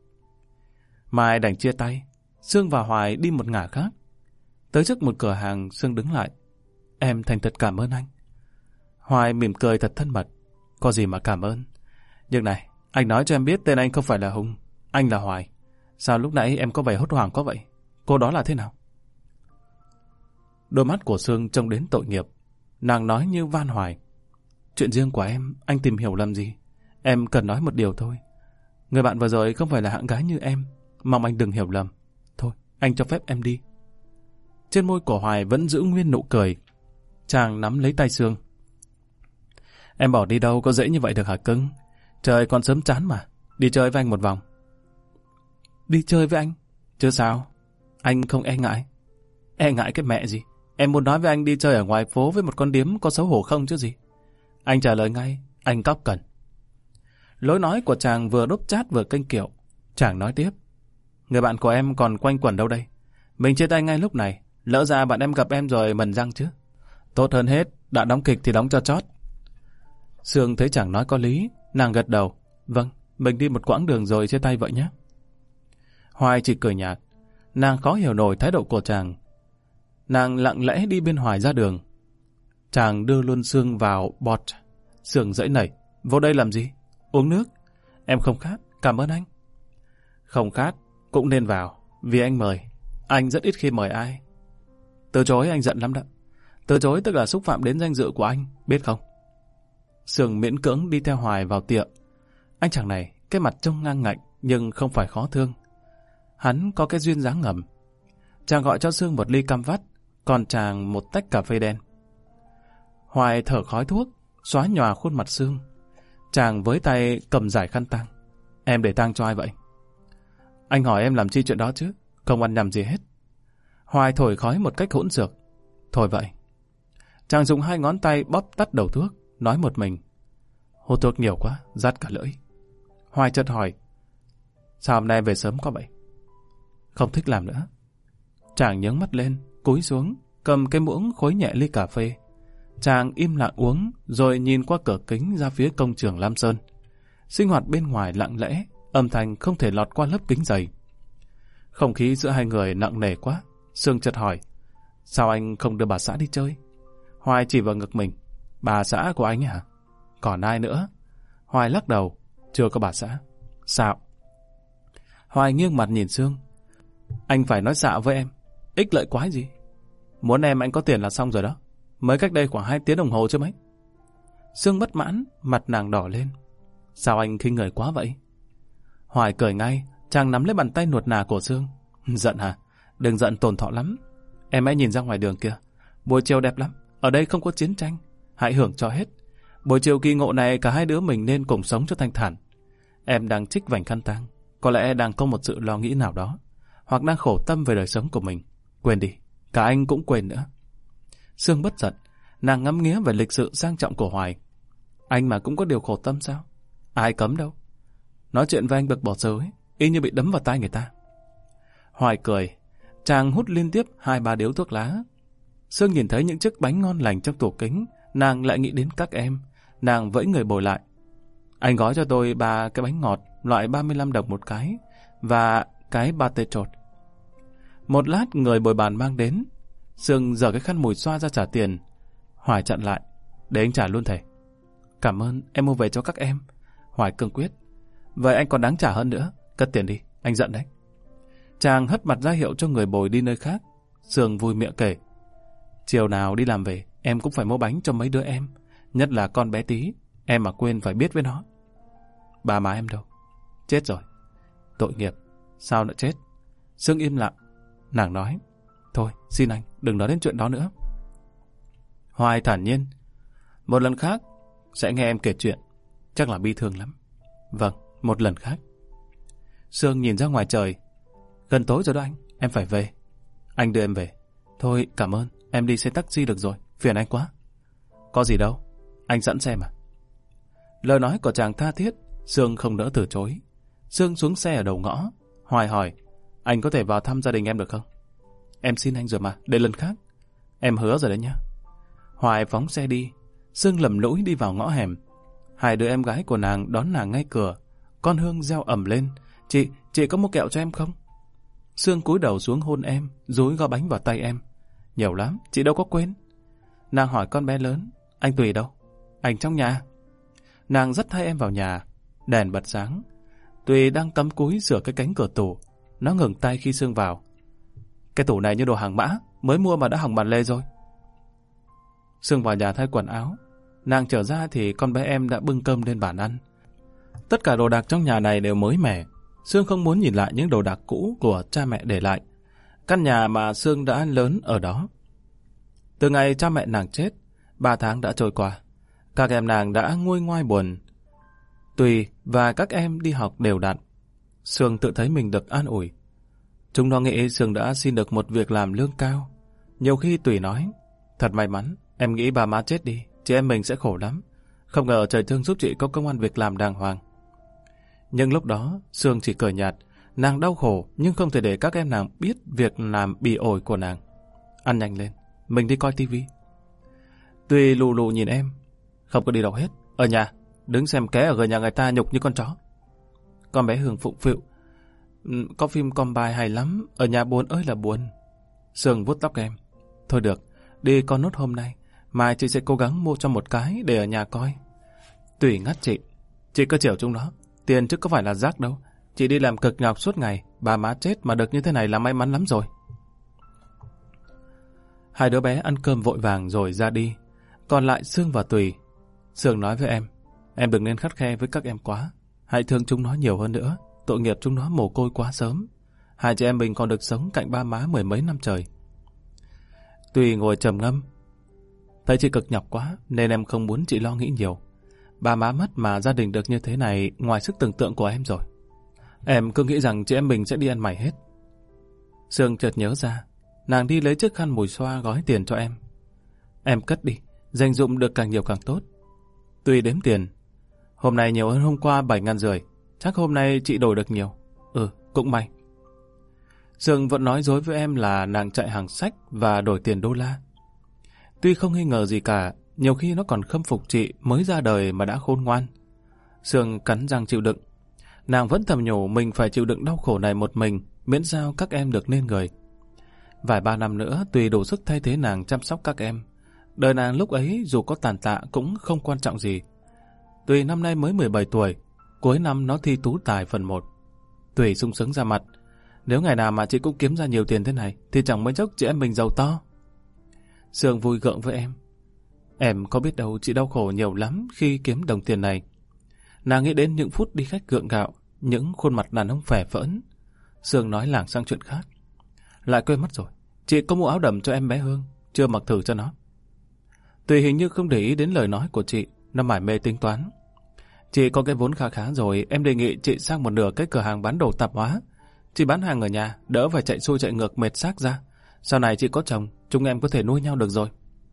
Mai đành chia tay, Sương và Hoài đi một ngả khác. Tới trước một cửa hàng, Sương đứng lại. Em thành thật cảm ơn anh. Hoài mỉm cười thật thân mật. Có gì mà cảm ơn. Nhưng này, anh nói cho em biết tên anh không phải là Hùng, anh là Hoài. Sao lúc nãy em có vẻ hốt hoảng quá vậy? Cô đó là thế nào? Đôi mắt của Sương trông đến tội nghiệp. Nàng nói như van Hoài. Chuyện riêng của em, anh tìm hiểu làm gì? Em cần nói một điều thôi. Người bạn vừa rồi không phải là hạng gái như em. Mong anh đừng hiểu lầm. Thôi, anh cho phép em đi. Trên môi của Hoài vẫn giữ nguyên nụ cười. Chàng nắm lấy tay Sương. Em bỏ đi đâu có dễ như vậy được hả cưng? Trời còn sớm chán mà. Đi chơi với anh một vòng. Đi chơi với anh? Chứ sao? Anh không e ngại. E ngại cái mẹ gì? Em muốn nói với anh đi chơi ở ngoài phố với một con điếm có xấu hổ không chứ gì? Anh trả lời ngay. Anh cóc cần. Lối nói của chàng vừa đốp chát vừa kênh kiệu. Chàng nói tiếp. Người bạn của em còn quanh quẩn đâu đây? Mình chia tay ngay lúc này. Lỡ ra bạn em gặp em rồi mần răng chứ. Tốt hơn hết, đã đóng kịch thì đóng cho chót. Sương thấy chàng nói có lý, nàng gật đầu. Vâng, mình đi một quãng đường rồi chia tay vậy nhé. Hoài chỉ cười nhạt. Nàng khó hiểu nổi thái độ của chàng. Nàng lặng lẽ đi bên Hoài ra đường. Chàng đưa luôn Sương vào bọt. Sương dãy nảy. Vô đây làm gì? Uống nước. Em không khát, cảm ơn anh. Không khát, cũng nên vào, vì anh mời. Anh rất ít khi mời ai. Từ chối anh giận lắm đó. Từ chối tức là xúc phạm đến danh dự của anh, biết không? Sương miễn cưỡng đi theo Hoài vào tiệm. Anh chàng này, cái mặt trông ngang ngạnh nhưng không phải khó thương. Hắn có cái duyên dáng ngầm. Chàng gọi cho Sương một ly cam vắt, còn chàng một tách cà phê đen. Hoài thở khói thuốc, xóa nhòa khuôn mặt Sương. Chàng với tay cầm giải khăn tang. Em để tang cho ai vậy? Anh hỏi em làm chi chuyện đó chứ? Không ăn nhầm gì hết. Hoài thổi khói một cách hỗn xược. Thôi vậy. Chàng dùng hai ngón tay bóp tắt đầu thuốc, nói một mình. Hút thuốc nhiều quá, rát cả lưỡi. Hoài chợt hỏi. Sao hôm nay về sớm quá vậy? Không thích làm nữa. Chàng nhướng mắt lên, cúi xuống, cầm cái muỗng khuấy nhẹ ly cà phê. Chàng im lặng uống, rồi nhìn qua cửa kính ra phía công trường Lam Sơn. Sinh hoạt bên ngoài lặng lẽ, âm thanh không thể lọt qua lớp kính dày. Không khí giữa hai người nặng nề quá. Sương chợt hỏi, sao anh không đưa bà xã đi chơi? Hoài chỉ vào ngực mình, bà xã của anh ấy hả? Còn ai nữa? Hoài lắc đầu, chưa có bà xã. Sao? Hoài nghiêng mặt nhìn Sương. Anh phải nói xạo với em, ích lợi quái gì? Muốn em anh có tiền là xong rồi đó. Mới cách đây khoảng hai tiếng đồng hồ chứ mấy. Sương bất mãn, mặt nàng đỏ lên. Sao anh khinh người quá vậy? Hoài cười ngay, chàng nắm lấy bàn tay nuột nà của Sương. Giận hả? Đừng giận, tổn thọ lắm. Em hãy nhìn ra ngoài đường kia, buổi chiều đẹp lắm. Ở đây không có chiến tranh, hãy hưởng cho hết. Buổi chiều kỳ ngộ này cả hai đứa mình nên cùng sống cho thanh thản. Em đang trích vành khăn tang, có lẽ đang có một sự lo nghĩ nào đó, hoặc đang khổ tâm về đời sống của mình. Quên đi, cả anh cũng quên nữa. Sương bất giận, nàng ngắm nghía về lịch sự sang trọng của Hoài. Anh mà cũng có điều khổ tâm sao? Ai cấm đâu. Nói chuyện với anh bực bỏ rồi, y như bị đấm vào tai người ta. Hoài cười, chàng hút liên tiếp hai ba điếu thuốc lá. Sương nhìn thấy những chiếc bánh ngon lành trong tủ kính, nàng lại nghĩ đến các em. Nàng vẫy người bồi lại. Anh gói cho tôi ba cái bánh ngọt loại ba mươi lăm đồng một cái và cái pate trột. Một lát người bồi bàn mang đến. Sương giở cái khăn mùi xoa ra trả tiền. Hoài chặn lại, để anh trả luôn thầy. Cảm ơn, em mua về cho các em. Hoài cương quyết. Vậy anh còn đáng trả hơn nữa, cất tiền đi, anh giận đấy. Chàng hất mặt ra hiệu cho người bồi đi nơi khác. Sương vui miệng kể, chiều nào đi làm về em cũng phải mua bánh cho mấy đứa em, nhất là con bé Tí. Em mà quên phải biết với nó. Bà má em đâu? Chết rồi. Tội nghiệp. Sao lại chết? Sương im lặng. Nàng nói, thôi xin anh đừng nói đến chuyện đó nữa. Hoài thản nhiên, một lần khác sẽ nghe em kể chuyện, chắc là bi thương lắm. Vâng, một lần khác. Sương nhìn ra ngoài trời. Gần tối rồi đó anh, em phải về. Anh đưa em về. Thôi cảm ơn, em đi xe taxi được rồi, phiền anh quá. Có gì đâu, anh sẵn xe mà. Lời nói của chàng tha thiết, Sương không nỡ từ chối. Sương xuống xe ở đầu ngõ. Hoài hỏi, anh có thể vào thăm gia đình em được không? Em xin anh rồi mà, để lần khác. Em hứa rồi đấy nhá. Hoài phóng xe đi. Sương lầm lũi đi vào ngõ hẻm. Hai đứa em gái của nàng đón nàng ngay cửa. Con Hương reo ầm lên, Chị, chị có mua kẹo cho em không? Sương cúi đầu xuống hôn em, dúi gò bánh vào tay em. Nhiều lắm, chị đâu có quên. Nàng hỏi con bé lớn, anh Tùy đâu? Anh trong nhà. Nàng dắt hai em vào nhà. Đèn bật sáng. Tùy đang cắm cúi sửa cái cánh cửa tủ. Nó ngừng tay khi Sương vào. Cái tủ này như đồ hàng mã, mới mua mà đã hỏng bản lề rồi. Sương vào nhà thay quần áo. Nàng trở ra thì con bé em đã bưng cơm lên bàn ăn. Tất cả đồ đạc trong nhà này đều mới mẻ. Sương không muốn nhìn lại những đồ đạc cũ của cha mẹ để lại. Căn nhà mà Sương đã lớn ở đó. Từ ngày cha mẹ nàng chết, ba tháng đã trôi qua. Các em nàng đã nguôi ngoai buồn. Tùy và các em đi học đều đặn. Sương tự thấy mình được an ủi. Chúng nó nghĩ Sương đã xin được một việc làm lương cao. Nhiều khi Tùy nói, thật may mắn, em nghĩ bà má chết đi, chị em mình sẽ khổ lắm. Không ngờ trời thương giúp chị có công ăn việc làm đàng hoàng. Nhưng lúc đó, Sương chỉ cười nhạt. Nàng đau khổ, nhưng không thể để các em nàng biết việc làm bỉ ổi của nàng. Ăn nhanh lên, mình đi coi tivi. Tùy lù lù nhìn em. Không có đi đâu hết, ở nhà, đứng xem ké ở gần nhà người ta nhục như con chó. Con bé Hương phụng phịu. Có phim Combine hay lắm, ở nhà buồn ơi là buồn. Sương vuốt tóc em. Thôi được, đi con nốt hôm nay, mai chị sẽ cố gắng mua cho một cái để ở nhà coi. Tùy ngắt chị. Chị cứ chiều chúng nó, tiền chứ có phải là rác đâu. Chị đi làm cực nhọc suốt ngày, bà má chết mà được như thế này là may mắn lắm rồi. Hai đứa bé ăn cơm vội vàng rồi ra đi. Còn lại Sương và Tùy. Sương nói với em, em đừng nên khắt khe với các em quá. Hãy thương chúng nó nhiều hơn nữa. Tội nghiệp chúng nó mồ côi quá sớm. Hai chị em mình còn được sống cạnh ba má mười mấy năm trời. Tùy ngồi trầm ngâm. Thấy chị cực nhọc quá nên em không muốn chị lo nghĩ nhiều. Ba má mất mà gia đình được như thế này ngoài sức tưởng tượng của em rồi. Em cứ nghĩ rằng chị em mình sẽ đi ăn mày hết. Sương chợt nhớ ra. Nàng đi lấy chiếc khăn mùi xoa gói tiền cho em. Em cất đi, dành dụm được càng nhiều càng tốt. Tùy đếm tiền. Hôm nay nhiều hơn hôm qua bảy ngàn rưỡi. Chắc hôm nay chị đổi được nhiều. Ừ, cũng may. Sương vẫn nói dối với em là nàng chạy hàng sách và đổi tiền đô la. Tuy không nghi ngờ gì cả, nhiều khi nó còn khâm phục chị mới ra đời mà đã khôn ngoan. Sương cắn răng chịu đựng. Nàng vẫn thầm nhủ mình phải chịu đựng đau khổ này một mình, miễn sao các em được nên người. Vài ba năm nữa tùy đủ sức thay thế nàng chăm sóc các em. Đời nàng lúc ấy dù có tàn tạ cũng không quan trọng gì. Tùy năm nay mới mười bảy tuổi, cuối năm nó thi tú tài phần một. Tùy sung sướng ra mặt. Nếu ngày nào mà chị cũng kiếm ra nhiều tiền thế này thì chẳng mấy chốc chị em mình giàu to. Sương vui gượng với em. Em có biết đâu chị đau khổ nhiều lắm khi kiếm đồng tiền này. Nàng nghĩ đến những phút đi khách gượng gạo, những khuôn mặt đàn ông phè phỡn. Sương nói lảng sang chuyện khác. Lại quên mất rồi, chị có mua áo đầm cho em bé Hương, chưa mặc thử cho nó. Tùy hình như không để ý đến lời nói của chị, nó mải mê tính toán. Chị có cái vốn khá khá rồi, em đề nghị chị sang một nửa cái cửa hàng bán đồ tạp hóa. Chị bán hàng ở nhà, đỡ phải chạy xuôi chạy ngược mệt xác ra. Sau này chị có chồng, chúng em có thể nuôi nhau được rồi.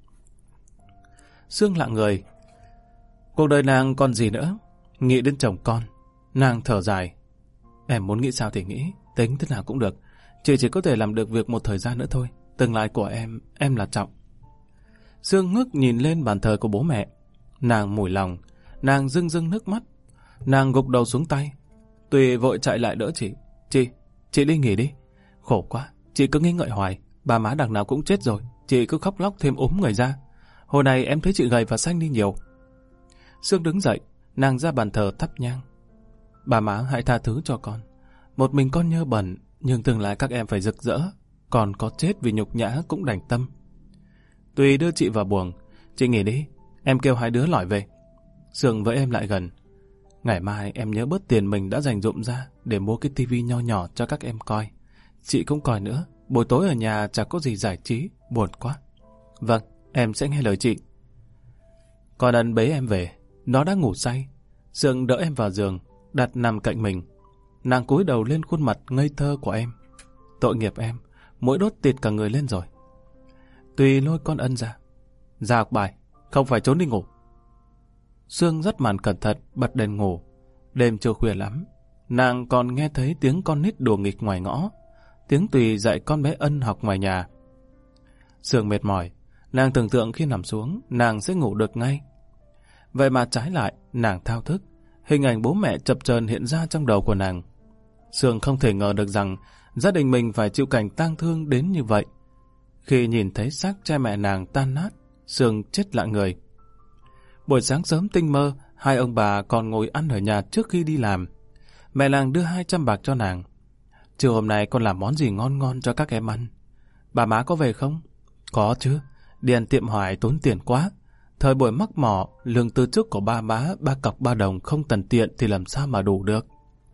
Sương lặng người. Cuộc đời nàng còn gì nữa? Nghĩ đến chồng con, nàng thở dài. Em muốn nghĩ sao thì nghĩ, tính thế nào cũng được. Chị chỉ có thể làm được việc một thời gian nữa thôi. Tương lai của em, em là trọng. Sương ngước nhìn lên bàn thờ của bố mẹ. Nàng mủi lòng, nàng rưng rưng nước mắt. Nàng gục đầu xuống tay. Tùy vội chạy lại đỡ chị. Chị, chị đi nghỉ đi. Khổ quá, chị cứ nghĩ ngợi hoài. Bà má đằng nào cũng chết rồi, chị cứ khóc lóc thêm ốm người ra. Hồi này em thấy chị gầy và xanh đi nhiều. Sương đứng dậy, nàng ra bàn thờ thắp nhang. Bà má hãy tha thứ cho con. Một mình con nhơ bẩn, nhưng tương lai các em phải rực rỡ. Còn có chết vì nhục nhã cũng đành tâm. Tùy đưa chị vào buồng. Chị nghỉ đi, em kêu hai đứa lỏi về. Sương với em lại gần. Ngày mai em nhớ bớt tiền mình đã dành dụm ra để mua cái tivi nho nhỏ cho các em coi. Chị cũng coi nữa. Buổi tối ở nhà chẳng có gì giải trí, buồn quá. Vâng, em sẽ nghe lời chị. Con ân bế em về. Nó đã ngủ say. Sương đỡ em vào giường, đặt nằm cạnh mình. Nàng cúi đầu lên khuôn mặt ngây thơ của em. Tội nghiệp em, mũi đốt tịt cả người lên rồi. Tùy lôi con ân ra. Ra học bài, không phải trốn đi ngủ. Sương dắt màn cẩn thận, bật đèn ngủ. Đêm chưa khuya lắm, nàng còn nghe thấy tiếng con nít đùa nghịch ngoài ngõ. Tiếng Tùy dạy con bé Ân học ngoài nhà. Sương mệt mỏi, nàng tưởng tượng khi nằm xuống, nàng sẽ ngủ được ngay. Vậy mà trái lại, nàng thao thức. Hình ảnh bố mẹ chập chờn hiện ra trong đầu của nàng. Sương không thể ngờ được rằng gia đình mình phải chịu cảnh tang thương đến như vậy. Khi nhìn thấy xác cha mẹ nàng tan nát, Sương chết lặng người. Buổi sáng sớm tinh mơ, hai ông bà còn ngồi ăn ở nhà trước khi đi làm. Mẹ nàng đưa hai trăm bạc cho nàng. Chiều hôm nay con làm món gì ngon ngon cho các em ăn. Bà má có về không? Có chứ, đi ăn tiệm hoài tốn tiền quá. Thời buổi mắc mỏ, lương từ chức của ba má ba cọc ba đồng không tần tiện thì làm sao mà đủ được.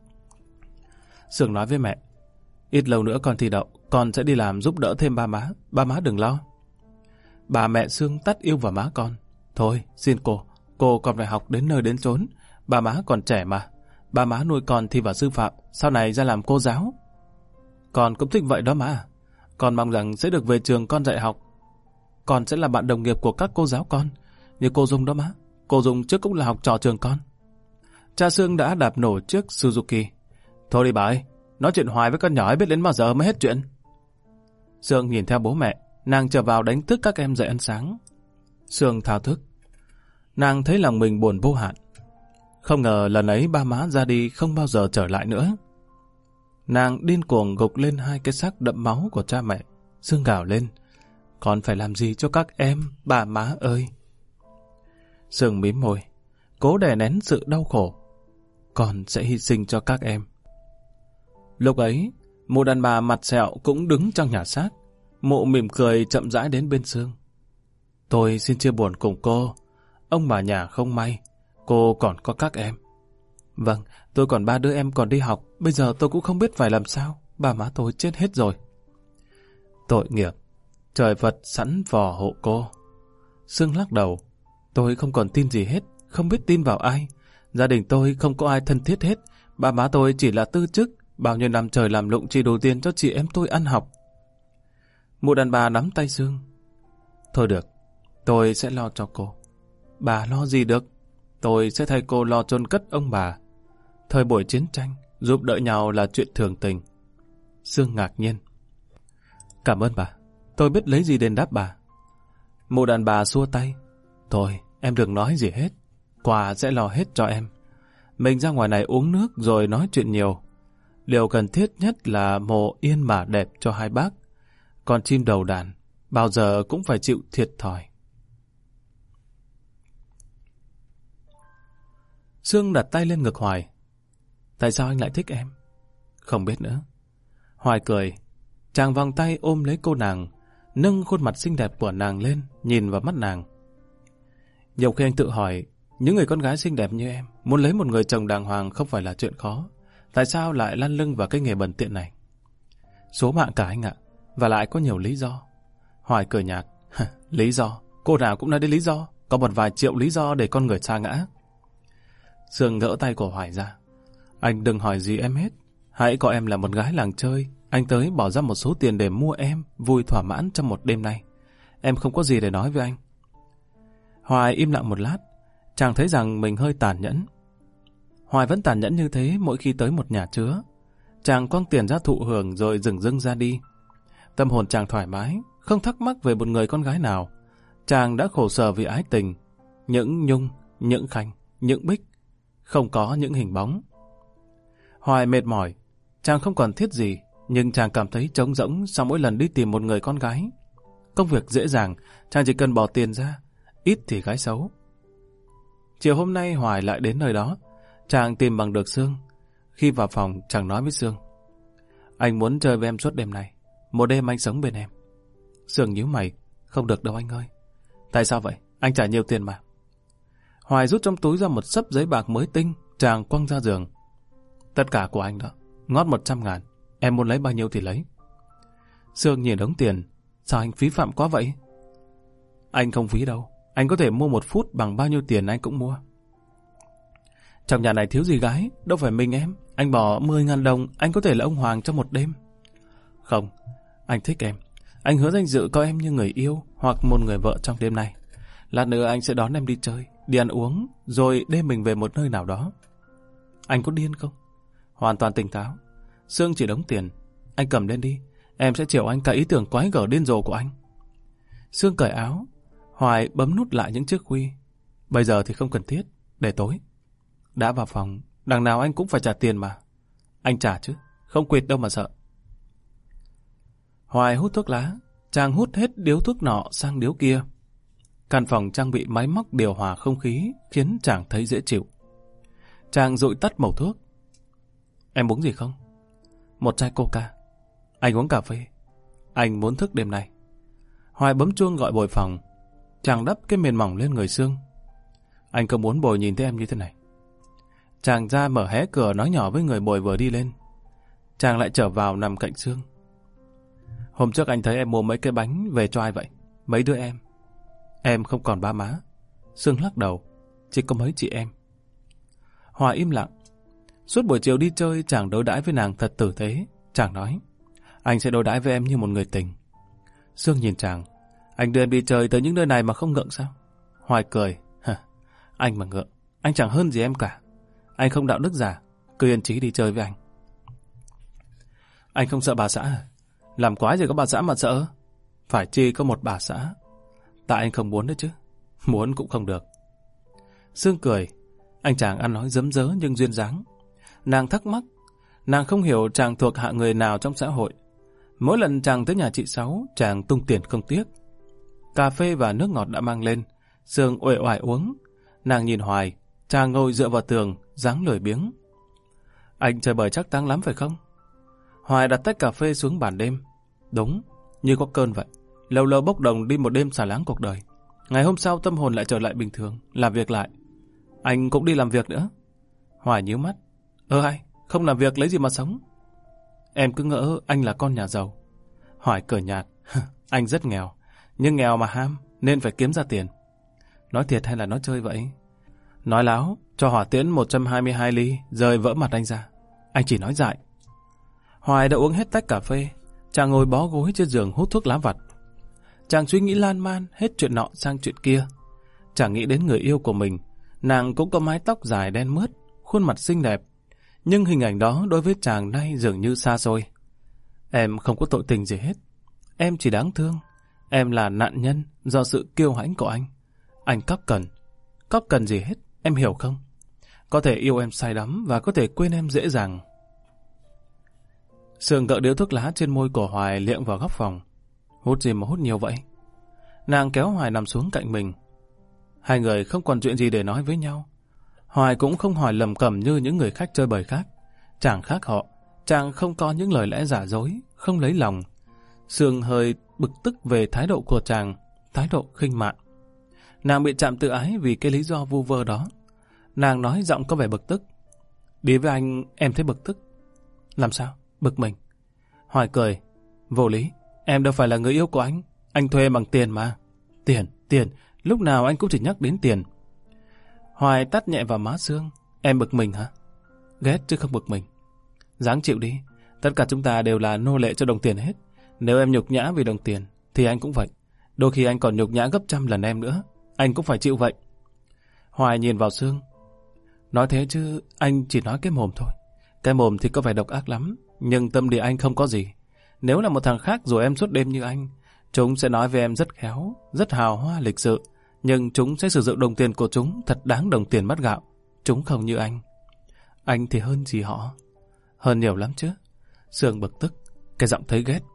Sương nói với mẹ, ít lâu nữa con thi đậu, con sẽ đi làm giúp đỡ thêm ba má, ba má đừng lo. Bà mẹ Sương tắt yêu vào má con. Thôi, xin cô, cô còn phải học đến nơi đến chốn, ba má còn trẻ mà. Ba má nuôi con thi vào sư phạm, sau này ra làm cô giáo. Con cũng thích vậy đó má. Con mong rằng sẽ được về trường con dạy học. Con sẽ là bạn đồng nghiệp của các cô giáo con, như cô Dung đó má. Cô Dung trước cũng là học trò trường con. Cha Sương đã đạp nổ chiếc Suzuki. Thôi đi bà ơi, nói chuyện hoài với con nhỏ ấy biết đến bao giờ mới hết chuyện. Sương nhìn theo bố mẹ, nàng trở vào đánh thức các em dậy ăn sáng. Sương thao thức. Nàng thấy lòng mình buồn vô hạn. Không ngờ lần ấy ba má ra đi không bao giờ trở lại nữa. Nàng điên cuồng gục lên hai cái xác đẫm máu của cha mẹ. Sương gào lên, con phải làm gì cho các em, bà má ơi. Sương mím môi, cố đè nén sự đau khổ. Con sẽ hy sinh cho các em. Lúc ấy, một đàn bà mặt sẹo cũng đứng trong nhà xác. Mụ mỉm cười chậm rãi đến bên Sương. Tôi xin chia buồn cùng cô. Ông bà nhà không may, cô còn có các em. Vâng, tôi còn ba đứa em còn đi học. Bây giờ tôi cũng không biết phải làm sao. Bà má tôi chết hết rồi. Tội nghiệp, trời Phật sẵn vò hộ cô. Sương lắc đầu. Tôi không còn tin gì hết, không biết tin vào ai. Gia đình tôi không có ai thân thiết hết. Bà má tôi chỉ là tư chức. Bao nhiêu năm trời làm lụng chỉ đủ tiền cho chị em tôi ăn học. Một đàn bà nắm tay Sương. Thôi được, tôi sẽ lo cho cô. Bà lo gì được? Tôi sẽ thay cô lo chôn cất ông bà. Thời buổi chiến tranh, giúp đỡ nhau là chuyện thường tình. Sương ngạc nhiên. Cảm ơn bà. Tôi biết lấy gì đền đáp bà. Mụ đàn bà xua tay. Thôi, em đừng nói gì hết. Quà sẽ lo hết cho em. Mình ra ngoài này uống nước rồi nói chuyện nhiều. Điều cần thiết nhất là mộ yên mà đẹp cho hai bác. Còn chim đầu đàn, bao giờ cũng phải chịu thiệt thòi. Sương đặt tay lên ngực Hoài. Tại sao anh lại thích em? Không biết nữa. Hoài cười. Chàng vòng tay ôm lấy cô nàng, nâng khuôn mặt xinh đẹp của nàng lên, nhìn vào mắt nàng. Nhiều khi anh tự hỏi, những người con gái xinh đẹp như em, muốn lấy một người chồng đàng hoàng không phải là chuyện khó. Tại sao lại lăn lưng vào cái nghề bẩn tiện này? Số mạng cả anh ạ, và lại có nhiều lý do. Hoài cười nhạt. Lý do? Cô nào cũng nói đến lý do. Có một vài triệu lý do để con người sa ngã. Sương gỡ tay của Hoài ra. Anh đừng hỏi gì em hết. Hãy coi em là một gái làng chơi. Anh tới bỏ ra một số tiền để mua em vui thỏa mãn trong một đêm nay. Em không có gì để nói với anh. Hoài im lặng một lát. Chàng thấy rằng mình hơi tàn nhẫn. Hoài vẫn tàn nhẫn như thế mỗi khi tới một nhà chứa. Chàng quăng tiền ra thụ hưởng rồi dừng dưng ra đi. Tâm hồn chàng thoải mái, không thắc mắc về một người con gái nào. Chàng đã khổ sở vì ái tình. Những Nhung, những Khanh, những Bích. Không có những hình bóng. Hoài mệt mỏi. Chàng không còn thiết gì, nhưng chàng cảm thấy trống rỗng sau mỗi lần đi tìm một người con gái. Công việc dễ dàng, chàng chỉ cần bỏ tiền ra, ít thì gái xấu. Chiều hôm nay Hoài lại đến nơi đó. Chàng tìm bằng được Sương. Khi vào phòng, chàng nói với Sương. Anh muốn chơi với em suốt đêm này. Một đêm anh sống bên em. Sương nhíu mày. Không được đâu anh ơi. Tại sao vậy? Anh trả nhiều tiền mà. Hoài rút trong túi ra một xấp giấy bạc mới tinh. Chàng quăng ra giường. Tất cả của anh đó. Ngót một trăm ngàn. Em muốn lấy bao nhiêu thì lấy. Sương nhìn đống tiền. Sao anh phí phạm quá vậy? Anh không phí đâu. Anh có thể mua một phút bằng bao nhiêu tiền anh cũng mua. Trong nhà này thiếu gì gái. Đâu phải mình em. Anh bỏ mười ngàn đồng. Anh có thể là ông Hoàng trong một đêm. Không. Anh thích em. Anh hứa danh dự coi em như người yêu hoặc một người vợ trong đêm nay. Lát nữa anh sẽ đón em đi chơi, đi ăn uống, rồi đêm mình về một nơi nào đó. Anh có điên không? Hoàn toàn tỉnh táo. Sương chỉ đống tiền. Anh cầm lên đi. Em sẽ chiều anh cả ý tưởng quái gở điên rồ của anh. Sương cởi áo. Hoài bấm nút lại những chiếc khuy. Bây giờ thì không cần thiết. Để tối. Đã vào phòng, đằng nào anh cũng phải trả tiền mà. Anh trả chứ. Không quỵt đâu mà sợ. Hoài hút thuốc lá. Chàng hút hết điếu thuốc nọ sang điếu kia. Căn phòng trang bị máy móc điều hòa không khí khiến chàng thấy dễ chịu. Chàng dụi tắt mẩu thuốc. Em uống gì không? Một chai coca. Anh uống cà phê. Anh muốn thức đêm nay. Hoài bấm chuông gọi bồi phòng. Chàng đắp cái mền mỏng lên người Sương. Anh không muốn bồi nhìn thấy em như thế này. Chàng ra mở hé cửa nói nhỏ với người bồi vừa đi lên. Chàng lại trở vào nằm cạnh Sương. Hôm trước anh thấy em mua mấy cái bánh về cho ai vậy? Mấy đứa em? Em không còn ba má. Sương lắc đầu. Chỉ có mấy chị em. Hòa im lặng. Suốt buổi chiều đi chơi chàng đối đãi với nàng thật tử tế. Chàng nói. Anh sẽ đối đãi với em như một người tình. Sương nhìn chàng. Anh đưa em đi chơi tới những nơi này mà không ngượng sao? Hoài cười. Hả? Anh mà ngượng. Anh chẳng hơn gì em cả. Anh không đạo đức giả. Cứ yên trí đi chơi với anh. Anh không sợ bà xã à? Làm quái gì có bà xã mà sợ. Phải chi có một bà xã. Tại anh không muốn đấy chứ. Muốn cũng không được. Sương cười. Anh chàng ăn nói dấm dớ nhưng duyên dáng. Nàng thắc mắc. Nàng không hiểu chàng thuộc hạ người nào trong xã hội. Mỗi lần chàng tới nhà chị Sáu, chàng tung tiền không tiếc. Cà phê và nước ngọt đã mang lên. Sương uể oải uống. Nàng nhìn Hoài. Chàng ngồi dựa vào tường, dáng lười biếng. Anh chơi bời chắc tăng lắm phải không? Hoài đặt tách cà phê xuống bàn đêm. Đúng, như có cơn vậy. Lâu lâu bốc đồng đi một đêm xả láng cuộc đời. Ngày hôm sau tâm hồn lại trở lại bình thường, làm việc lại. Anh cũng đi làm việc nữa. Hoài nhíu mắt. Ơ ai, không làm việc lấy gì mà sống? Em cứ ngỡ anh là con nhà giàu. Hoài cười nhạt. Anh rất nghèo, nhưng nghèo mà ham, nên phải kiếm ra tiền. Nói thiệt hay là nói chơi vậy? Nói láo, cho hỏa tiễn một trăm hai mươi hai ly, rời vỡ mặt anh ra. Anh chỉ nói dại. Hoài đã uống hết tách cà phê. Chàng ngồi bó gối trên giường hút thuốc lá vặt. Chàng suy nghĩ lan man hết chuyện nọ sang chuyện kia. Chàng nghĩ đến người yêu của mình. Nàng cũng có mái tóc dài đen mướt, khuôn mặt xinh đẹp. Nhưng hình ảnh đó đối với chàng nay dường như xa xôi. Em không có tội tình gì hết. Em chỉ đáng thương. Em là nạn nhân do sự kiêu hãnh của anh. Anh cóc cần. Cóc cần gì hết, em hiểu không? Có thể yêu em say đắm và có thể quên em dễ dàng. Sương gỡ điếu thuốc lá trên môi của Hoài liệng vào góc phòng. Hút gì mà hút nhiều vậy? Nàng kéo Hoài nằm xuống cạnh mình. Hai người không còn chuyện gì để nói với nhau. Hoài cũng không hỏi lầm cẩm như những người khách chơi bời khác. Chàng khác họ. Chàng không có những lời lẽ giả dối, không lấy lòng. Sương hơi bực tức về thái độ của chàng, thái độ khinh mạn. Nàng bị chạm tự ái vì cái lý do vu vơ đó. Nàng nói giọng có vẻ bực tức. Đi với anh em thấy bực tức. Làm sao? Bực mình. Hoài cười. Vô lý. Em đâu phải là người yêu của anh. Anh thuê bằng tiền mà. Tiền, tiền. Lúc nào anh cũng chỉ nhắc đến tiền. Hoài tát nhẹ vào má Sương. Em bực mình hả? Ghét chứ không bực mình. Ráng chịu đi. Tất cả chúng ta đều là nô lệ cho đồng tiền hết. Nếu em nhục nhã vì đồng tiền thì anh cũng vậy. Đôi khi anh còn nhục nhã gấp trăm lần em nữa. Anh cũng phải chịu vậy. Hoài nhìn vào Sương. Nói thế chứ anh chỉ nói cái mồm thôi. Cái mồm thì có vẻ độc ác lắm, nhưng tâm địa anh không có gì. Nếu là một thằng khác rồi em suốt đêm như anh, chúng sẽ nói về em rất khéo, rất hào hoa lịch sự, nhưng chúng sẽ sử dụng đồng tiền của chúng thật đáng đồng tiền mất gạo. Chúng không như anh. Anh thì hơn gì họ? Hơn nhiều lắm chứ. Sương bực tức, cái giọng thấy ghét.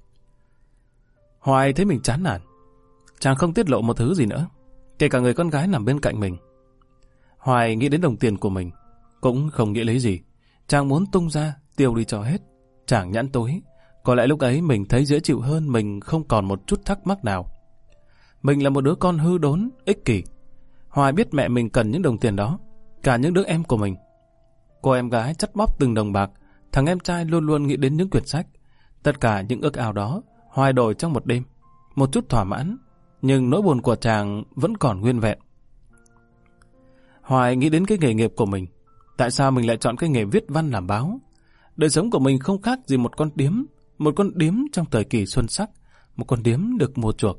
Hoài thấy mình chán nản. Chàng không tiết lộ một thứ gì nữa, kể cả người con gái nằm bên cạnh mình. Hoài nghĩ đến đồng tiền của mình, cũng không nghĩa lấy gì. Chàng muốn tung ra, tiêu đi cho hết. Chàng nhãn tối. Có lẽ lúc ấy mình thấy dễ chịu hơn, mình không còn một chút thắc mắc nào. Mình là một đứa con hư đốn, ích kỷ. Hoài biết mẹ mình cần những đồng tiền đó, cả những đứa em của mình. Cô em gái chắt bóp từng đồng bạc, thằng em trai luôn luôn nghĩ đến những quyển sách. Tất cả những ước ao đó, Hoài đổi trong một đêm. Một chút thỏa mãn, nhưng nỗi buồn của chàng vẫn còn nguyên vẹn. Hoài nghĩ đến cái nghề nghiệp của mình. Tại sao mình lại chọn cái nghề viết văn làm báo? Đời sống của mình không khác gì một con điếm, một con điếm trong thời kỳ xuân sắc, một con điếm được mua chuộc.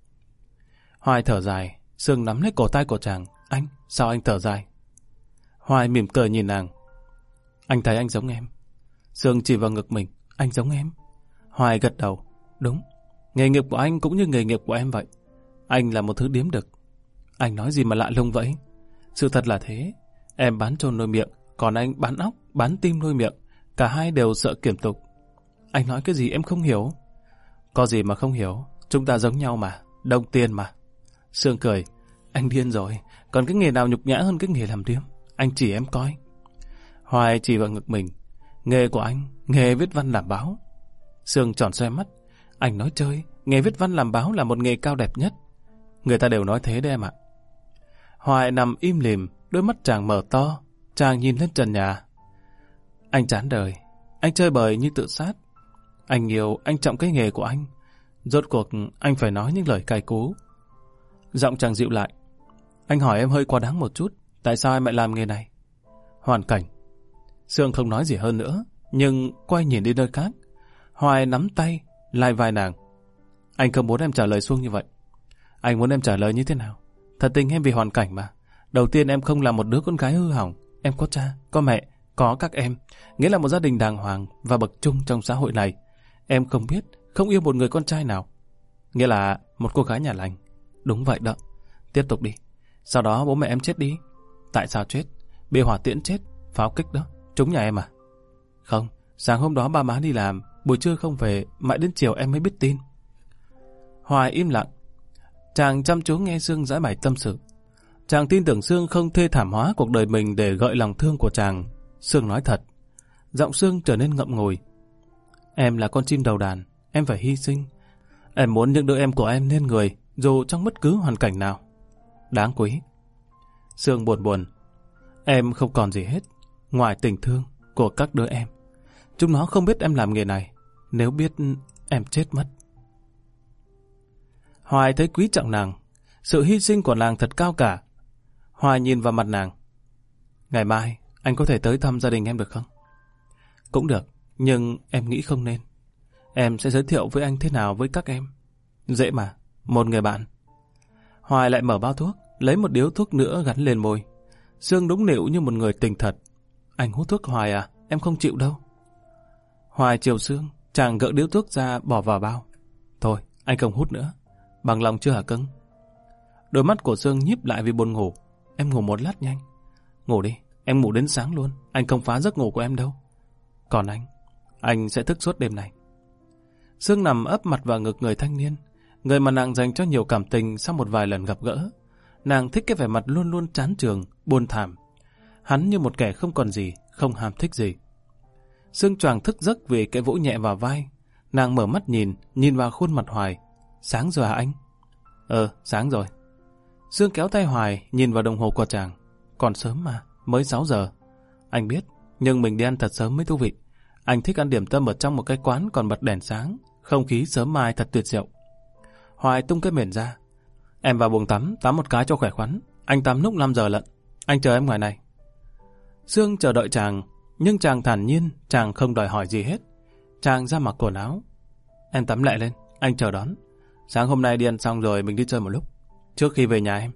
Hoài thở dài, Sương nắm lấy cổ tay của chàng. Anh, sao anh thở dài? Hoài mỉm cười nhìn nàng. Anh thấy anh giống em. Sương chỉ vào ngực mình. Anh giống em. Hoài gật đầu. Đúng, nghề nghiệp của anh cũng như nghề nghiệp của em vậy. Anh là một thứ điếm đực. Anh nói gì mà lạ lùng vậy? Sự thật là thế. Em bán trôn nuôi miệng, còn anh bán óc, bán tim nuôi miệng. Cả hai đều sợ kiểm tục. Anh nói cái gì em không hiểu? Có gì mà không hiểu? Chúng ta giống nhau mà, đồng tiền mà. Sương cười. Anh điên rồi, còn cái nghề nào nhục nhã hơn cái nghề làm điếm? Anh chỉ em coi. Hoài chỉ vào ngực mình. Nghề của anh, nghề viết văn làm báo. Sương tròn xoe mắt. Anh nói chơi, nghề viết văn làm báo là một nghề cao đẹp nhất. Người ta đều nói thế đấy em ạ. Hoài nằm im lìm, đôi mắt chàng mở to. Chàng nhìn lên trần nhà. Anh chán đời, anh chơi bời như tự sát. Anh yêu, anh trọng cái nghề của anh. Rốt cuộc anh phải nói những lời cay cú. Giọng chàng dịu lại. Anh hỏi em hơi quá đáng một chút. Tại sao em lại làm nghề này? Hoàn cảnh. Sương không nói gì hơn nữa, nhưng quay nhìn đi nơi khác. Hoài nắm tay, lai vai nàng. Anh không muốn em trả lời suông như vậy. Anh muốn em trả lời như thế nào? Thật tình em vì hoàn cảnh mà. Đầu tiên em không là một đứa con gái hư hỏng. Em có cha, có mẹ, có các em. Nghĩa là một gia đình đàng hoàng và bậc trung trong xã hội này. Em không biết, không yêu một người con trai nào. Nghĩa là một cô gái nhà lành. Đúng vậy đó. Tiếp tục đi. Sau đó bố mẹ em chết đi. Tại sao chết? Bị hỏa tiễn chết. Pháo kích đó. Trúng nhà em à? Không. Sáng hôm đó ba má đi làm. Buổi trưa không về. Mãi đến chiều em mới biết tin. Hoài im lặng. Chàng chăm chú nghe Sương giải bày tâm sự. Chàng tin tưởng Sương không thê thảm hóa cuộc đời mình để gợi lòng thương của chàng. Sương nói thật. Giọng Sương trở nên ngậm ngùi. Em là con chim đầu đàn. Em phải hy sinh. Em muốn những đứa em của em nên người, dù trong bất cứ hoàn cảnh nào. Đáng quý. Sương buồn buồn. Em không còn gì hết, ngoài tình thương của các đứa em. Chúng nó không biết em làm nghề này. Nếu biết, em chết mất. Hoài thấy quý trọng nàng. Sự hy sinh của nàng thật cao cả. Hoài nhìn vào mặt nàng. Ngày mai, anh có thể tới thăm gia đình em được không? Cũng được, nhưng em nghĩ không nên. Em sẽ giới thiệu với anh thế nào với các em? Dễ mà, một người bạn. Hoài lại mở bao thuốc, lấy một điếu thuốc nữa gắn lên môi. Sương đúng nịu như một người tình thật. Anh hút thuốc Hoài à? Em không chịu đâu. Hoài chiều Sương, chàng gỡ điếu thuốc ra bỏ vào bao. Thôi, anh không hút nữa. Bằng lòng chưa hả cưng? Đôi mắt của Sương nhíp lại vì buồn ngủ. Em ngủ một lát nhanh. Ngủ đi, em ngủ đến sáng luôn. Anh không phá giấc ngủ của em đâu. Còn anh, anh sẽ thức suốt đêm này. Sương nằm ấp mặt vào ngực người thanh niên, người mà nàng dành cho nhiều cảm tình sau một vài lần gặp gỡ. Nàng thích cái vẻ mặt luôn luôn chán chường, buồn thảm. Hắn như một kẻ không còn gì, không ham thích gì. Sương choàng thức giấc vì cái vỗ nhẹ vào vai. Nàng mở mắt nhìn, nhìn vào khuôn mặt Hoài. Sáng rồi hả anh? Ờ, sáng rồi. Sương kéo tay Hoài, nhìn vào đồng hồ của chàng. Còn sớm mà, mới sáu giờ. Anh biết, nhưng mình đi ăn thật sớm mới thú vị. Anh thích ăn điểm tâm ở trong một cái quán còn bật đèn sáng. Không khí sớm mai thật tuyệt diệu. Hoài tung cái mền ra. Em vào buồng tắm, tắm một cái cho khỏe khoắn. Anh tắm lúc năm giờ lận. Anh chờ em ngoài này. Sương chờ đợi chàng, nhưng chàng thản nhiên, chàng không đòi hỏi gì hết. Chàng ra mặc quần áo. Em tắm lại lên, anh chờ đón. Sáng hôm nay đi ăn xong rồi mình đi chơi một lúc, trước khi về nhà em.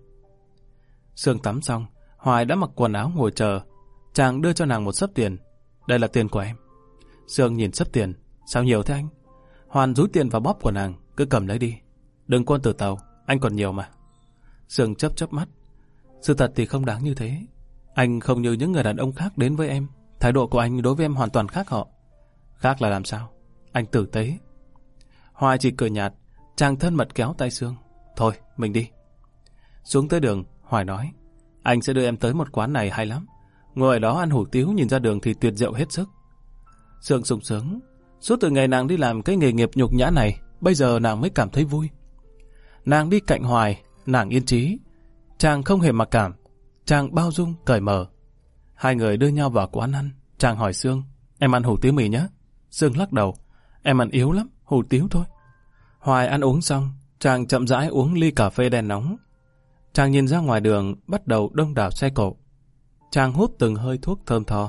Sương tắm xong, Hoài đã mặc quần áo ngồi chờ. Chàng đưa cho nàng một xấp tiền. Đây là tiền của em. Sương nhìn xấp tiền. Sao nhiều thế anh? Hoàn rúi tiền vào bóp của nàng. Cứ cầm lấy đi. Đừng quên từ tàu, anh còn nhiều mà. Sương chớp chớp mắt. Sự thật thì không đáng như thế. Anh không như những người đàn ông khác đến với em. Thái độ của anh đối với em hoàn toàn khác họ. Khác là làm sao? Anh tử tế. Hoài chỉ cười nhạt. Chàng thân mật kéo tay Sương. Thôi, mình đi. Xuống tới đường, Hoài nói. Anh sẽ đưa em tới một quán này hay lắm. Ngồi ở đó ăn hủ tiếu nhìn ra đường thì tuyệt diệu hết sức. Sương sung sướng. Suốt từ ngày nàng đi làm cái nghề nghiệp nhục nhã này, bây giờ nàng mới cảm thấy vui. Nàng đi cạnh Hoài, nàng yên trí. Chàng không hề mặc cảm. Chàng bao dung, cởi mở. Hai người đưa nhau vào quán ăn. Chàng hỏi Sương. Em ăn hủ tiếu mì nhé. Sương lắc đầu. Em ăn yếu lắm, hủ tiếu thôi. Hoài ăn uống xong, chàng chậm rãi uống ly cà phê đen nóng. Chàng nhìn ra ngoài đường, bắt đầu đông đảo xe cộ. Chàng hút từng hơi thuốc thơm tho.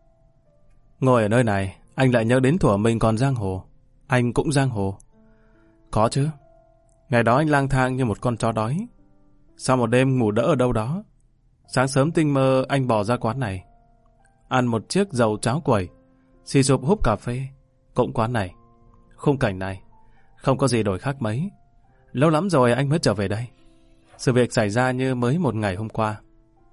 Ngồi ở nơi này, anh lại nhớ đến thuở mình còn giang hồ. Anh cũng giang hồ. Có chứ. Ngày đó anh lang thang như một con chó đói. Sau một đêm ngủ đỡ ở đâu đó, sáng sớm tinh mơ anh bỏ ra quán này. Ăn một chiếc dầu cháo quẩy, xì sụp húp cà phê, cũng quán này. Khung cảnh này, không có gì đổi khác mấy. Lâu lắm rồi anh mới trở về đây. Sự việc xảy ra như mới một ngày hôm qua.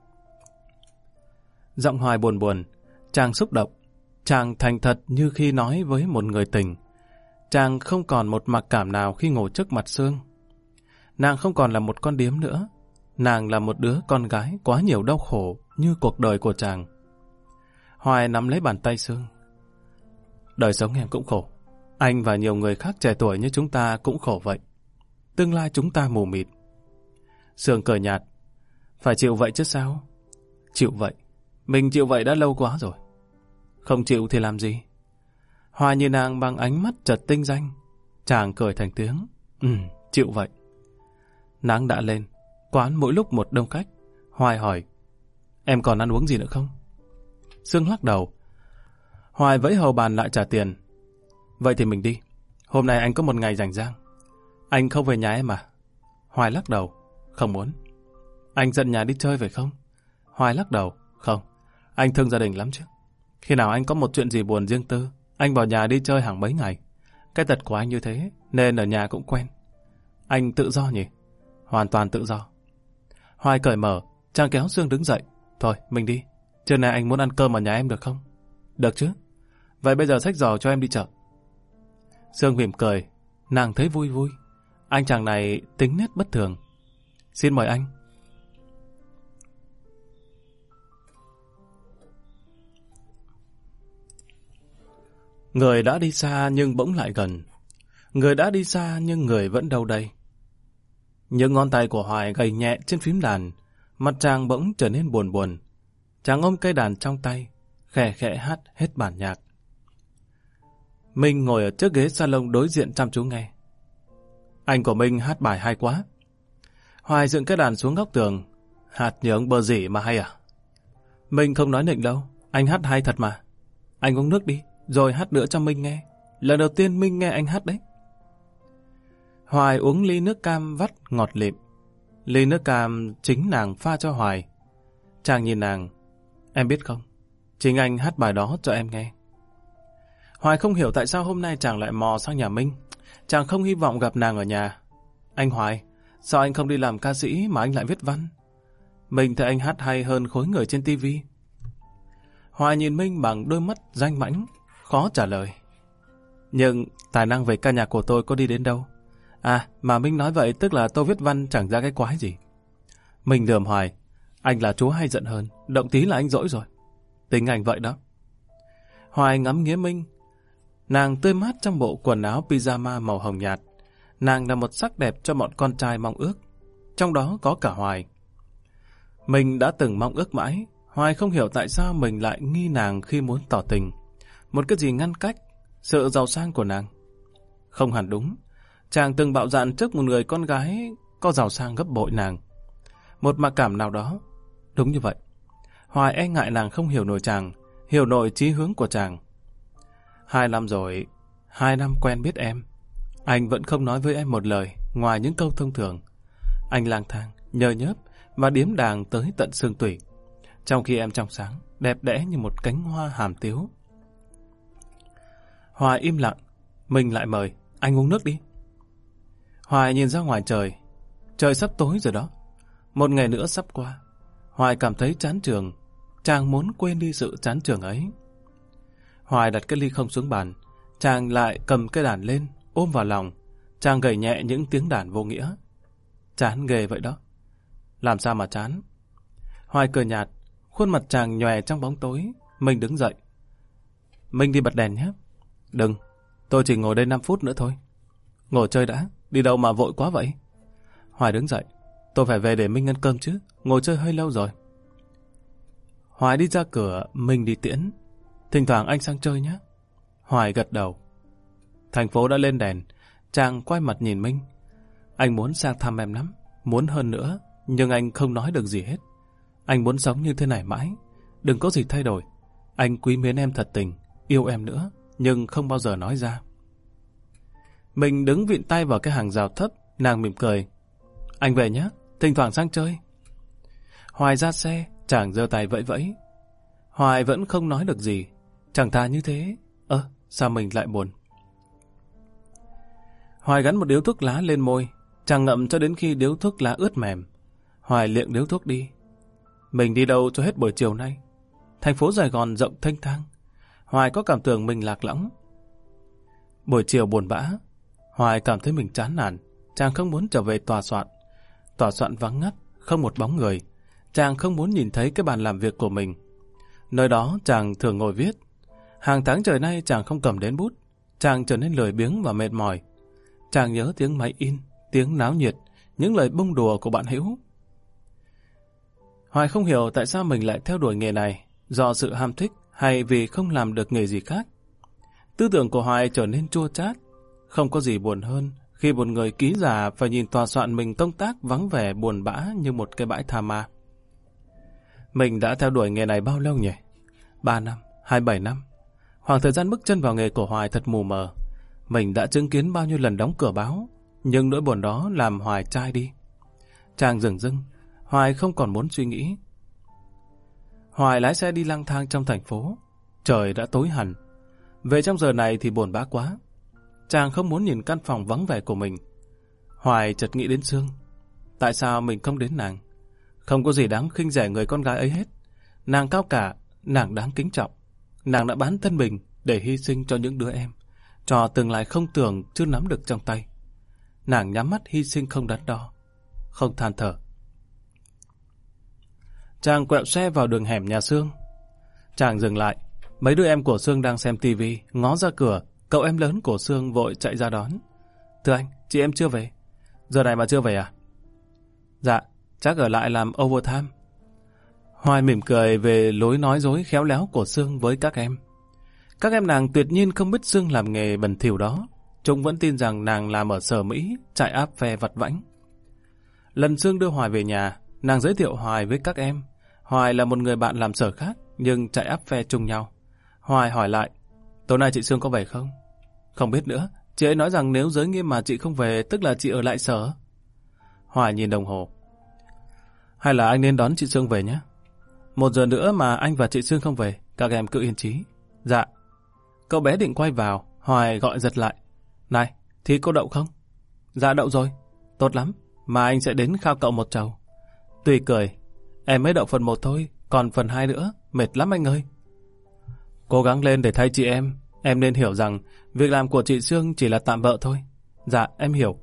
Giọng Hoài buồn buồn, chàng xúc động. Chàng thành thật như khi nói với một người tình. Chàng không còn một mặc cảm nào khi ngồi trước mặt Sương. Nàng không còn là một con điếm nữa. Nàng là một đứa con gái quá nhiều đau khổ như cuộc đời của chàng. Hoài nắm lấy bàn tay Sương. Đời sống em cũng khổ. Anh và nhiều người khác trẻ tuổi như chúng ta cũng khổ vậy. Tương lai chúng ta mù mịt. Sương cười nhạt. Phải chịu vậy chứ sao? Chịu vậy. Mình chịu vậy đã lâu quá rồi. Không chịu thì làm gì? Hoài nhìn nàng bằng ánh mắt chợt tinh danh. Chàng cười thành tiếng. Ừ, chịu vậy. Nắng đã lên. Quán mỗi lúc một đông khách. Hoài hỏi. Em còn ăn uống gì nữa không? Sương lắc đầu. Hoài vẫy hầu bàn lại trả tiền. Vậy thì mình đi. Hôm nay anh có một ngày rảnh rang. Anh không về nhà em à? Hoài lắc đầu. Không muốn. Anh dẫn nhà đi chơi phải không? Hoài lắc đầu. Không. Anh thương gia đình lắm chứ. Khi nào anh có một chuyện gì buồn riêng tư, anh vào nhà đi chơi hàng mấy ngày. Cái tật của anh như thế, nên ở nhà cũng quen. Anh tự do nhỉ? Hoàn toàn tự do. Hoài cởi mở, chàng kéo Sương đứng dậy. Thôi, mình đi. Trưa nay anh muốn ăn cơm ở nhà em được không? Được chứ. Vậy bây giờ xách giò cho em đi chợ. Sương mỉm cười. Nàng thấy vui vui. Anh chàng này tính nết bất thường. Xin mời anh. Người đã đi xa nhưng bỗng lại gần. Người đã đi xa nhưng người vẫn đâu đây. Những ngón tay của Hoài gầy nhẹ trên phím đàn. Mặt chàng bỗng trở nên buồn buồn. Chàng ôm cây đàn trong tay, khẽ khẽ hát hết bản nhạc. Minh ngồi ở chiếc ghế salon đối diện chăm chú nghe. Anh của Minh hát bài hay quá. Hoài dựng cái đàn xuống góc tường. Hát như ông bờ rỉ mà hay à? Minh không nói nịnh đâu. Anh hát hay thật mà. Anh uống nước đi, rồi hát nữa cho Minh nghe. Lần đầu tiên Minh nghe anh hát đấy. Hoài uống ly nước cam vắt ngọt lịm. Ly nước cam chính nàng pha cho Hoài. Chàng nhìn nàng. Em biết không, chính anh hát bài đó cho em nghe. Hoài không hiểu tại sao hôm nay chàng lại mò sang nhà Minh. Chàng không hy vọng gặp nàng ở nhà. Anh Hoài, sao anh không đi làm ca sĩ mà anh lại viết văn? Mình thấy anh hát hay hơn khối người trên tivi. Hoài nhìn Minh bằng đôi mắt danh mãnh, khó trả lời. Nhưng tài năng về ca nhạc của tôi có đi đến đâu? À, mà Minh nói vậy tức là tôi viết văn chẳng ra cái quái gì. Mình lườm Hoài. Anh là chúa hay giận hơn, động tí là anh dỗi rồi. Tính anh vậy đó. Hoài ngắm nghía Minh. Nàng tươi mát trong bộ quần áo pyjama màu hồng nhạt. Nàng là một sắc đẹp cho bọn con trai mong ước. Trong đó có cả Hoài. Mình đã từng mong ước mãi. Hoài không hiểu tại sao mình lại nghi nàng khi muốn tỏ tình. Một cái gì ngăn cách sự giàu sang của nàng. Không hẳn đúng. Chàng từng bạo dạn trước một người con gái có giàu sang gấp bội nàng. Một mặc cảm nào đó. Đúng như vậy. Hoài e ngại nàng không hiểu nổi chàng, hiểu nổi chí hướng của chàng. Hai năm rồi, hai năm quen biết em. Anh vẫn không nói với em một lời ngoài những câu thông thường. Anh lang thang, nhờ nhớp và điếm đàng tới tận xương tủy. Trong khi em trong sáng, đẹp đẽ như một cánh hoa hàm tiếu. Hoài im lặng. Mình lại mời. Anh uống nước đi. Hoài nhìn ra ngoài trời. Trời sắp tối rồi đó. Một ngày nữa sắp qua. Hoài cảm thấy chán trường. Chàng muốn quên đi sự chán trường ấy. Hoài đặt cái ly không xuống bàn. Chàng lại cầm cái đàn lên, ôm vào lòng. Chàng gảy nhẹ những tiếng đàn vô nghĩa. Chán ghê vậy đó. Làm sao mà chán? Hoài cười nhạt. Khuôn mặt chàng nhòe trong bóng tối. Mình đứng dậy. Mình đi bật đèn nhé. Đừng, tôi chỉ ngồi đây năm phút nữa thôi. Ngồi chơi đã, đi đâu mà vội quá vậy? Hoài đứng dậy. Tôi phải về để Minh ăn cơm chứ, ngồi chơi hơi lâu rồi. Hoài đi ra cửa, Minh đi tiễn. Thỉnh thoảng anh sang chơi nhé. Hoài gật đầu. Thành phố đã lên đèn. Chàng quay mặt nhìn Minh. Anh muốn sang thăm em lắm, muốn hơn nữa, nhưng anh không nói được gì hết. Anh muốn sống như thế này mãi, đừng có gì thay đổi. Anh quý mến em thật tình, yêu em nữa, nhưng không bao giờ nói ra. Mình đứng vịn tay vào cái hàng rào thấp, nàng mỉm cười. Anh về nhé, thỉnh thoảng sang chơi. Hoài ra xe, chàng giơ tay vẫy vẫy. Hoài vẫn không nói được gì. Chẳng thà như thế. Ơ, à, sao mình lại buồn? Hoài gắn một điếu thuốc lá lên môi. Chàng ngậm cho đến khi điếu thuốc lá ướt mềm. Hoài liệng điếu thuốc đi. Mình đi đâu cho hết buổi chiều nay? Thành phố Sài Gòn rộng thênh thang. Hoài có cảm tưởng mình lạc lõng. Buổi chiều buồn bã. Hoài cảm thấy mình chán nản. Chàng không muốn trở về tòa soạn. Tòa soạn vắng ngắt, không một bóng người. Chàng không muốn nhìn thấy cái bàn làm việc của mình. Nơi đó chàng thường ngồi viết. Hàng tháng trời nay chàng không cầm đến bút. Chàng trở nên lười biếng và mệt mỏi. Chàng nhớ tiếng máy in, tiếng náo nhiệt, những lời bông đùa của bạn hữu. Hoài không hiểu tại sao mình lại theo đuổi nghề này, do sự ham thích hay vì không làm được nghề gì khác. Tư tưởng của Hoài trở nên chua chát. Không có gì buồn hơn khi một người ký giả phải nhìn tòa soạn mình công tác vắng vẻ buồn bã như một cái bãi tha ma. Mình đã theo đuổi nghề này bao lâu nhỉ? Ba năm, hai bảy năm. Khoảng thời gian bước chân vào nghề của Hoài thật mù mờ. Mình đã chứng kiến bao nhiêu lần đóng cửa báo, nhưng nỗi buồn đó làm Hoài chai đi. Chàng dừng dưng, Hoài không còn muốn suy nghĩ. Hoài lái xe đi lang thang trong thành phố. Trời đã tối hẳn. Về trong giờ này thì buồn bã quá. Chàng không muốn nhìn căn phòng vắng vẻ của mình. Hoài chợt nghĩ đến Sương. Tại sao mình không đến nàng? Không có gì đáng khinh rẻ người con gái ấy hết. Nàng cao cả, nàng đáng kính trọng. Nàng đã bán thân mình để hy sinh cho những đứa em, cho tương lai không tưởng chưa nắm được trong tay. Nàng nhắm mắt hy sinh không đắn đo, không than thở. Chàng quẹo xe vào đường hẻm nhà Sương. Chàng dừng lại. Mấy đứa em của Sương đang xem tivi, ngó ra cửa. Cậu em lớn của Sương vội chạy ra đón. Thưa anh, chị em chưa về. Giờ này mà chưa về à? Dạ, chắc ở lại làm overtime. Hoài mỉm cười về lối nói dối khéo léo của Sương với các em. Các em nàng tuyệt nhiên không biết Sương làm nghề bẩn thỉu đó. Chúng vẫn tin rằng nàng làm ở Sở Mỹ, trại áp phe vặt vãnh. Lần Sương đưa Hoài về nhà, nàng giới thiệu Hoài với các em. Hoài là một người bạn làm sở khác, nhưng trại áp phe chung nhau. Hoài hỏi lại, tối nay chị Sương có về không? Không biết nữa, chị ấy nói rằng nếu giới nghiêm mà chị không về, tức là chị ở lại sở. Hoài nhìn đồng hồ. Hay là anh nên đón chị Sương về nhé. Một giờ nữa mà anh và chị Sương không về, các em cứ yên trí. Dạ. Cậu bé định quay vào, Hoài gọi giật lại. Này, Thì cô đậu không? Dạ đậu rồi. Tốt lắm, mà anh sẽ đến khao cậu một chầu. Tùy cười, em mới đậu phần một thôi, còn phần hai nữa, mệt lắm anh ơi. Cố gắng lên để thay chị em. Em nên hiểu rằng việc làm của chị Sương chỉ là tạm bợ thôi. Dạ, em hiểu.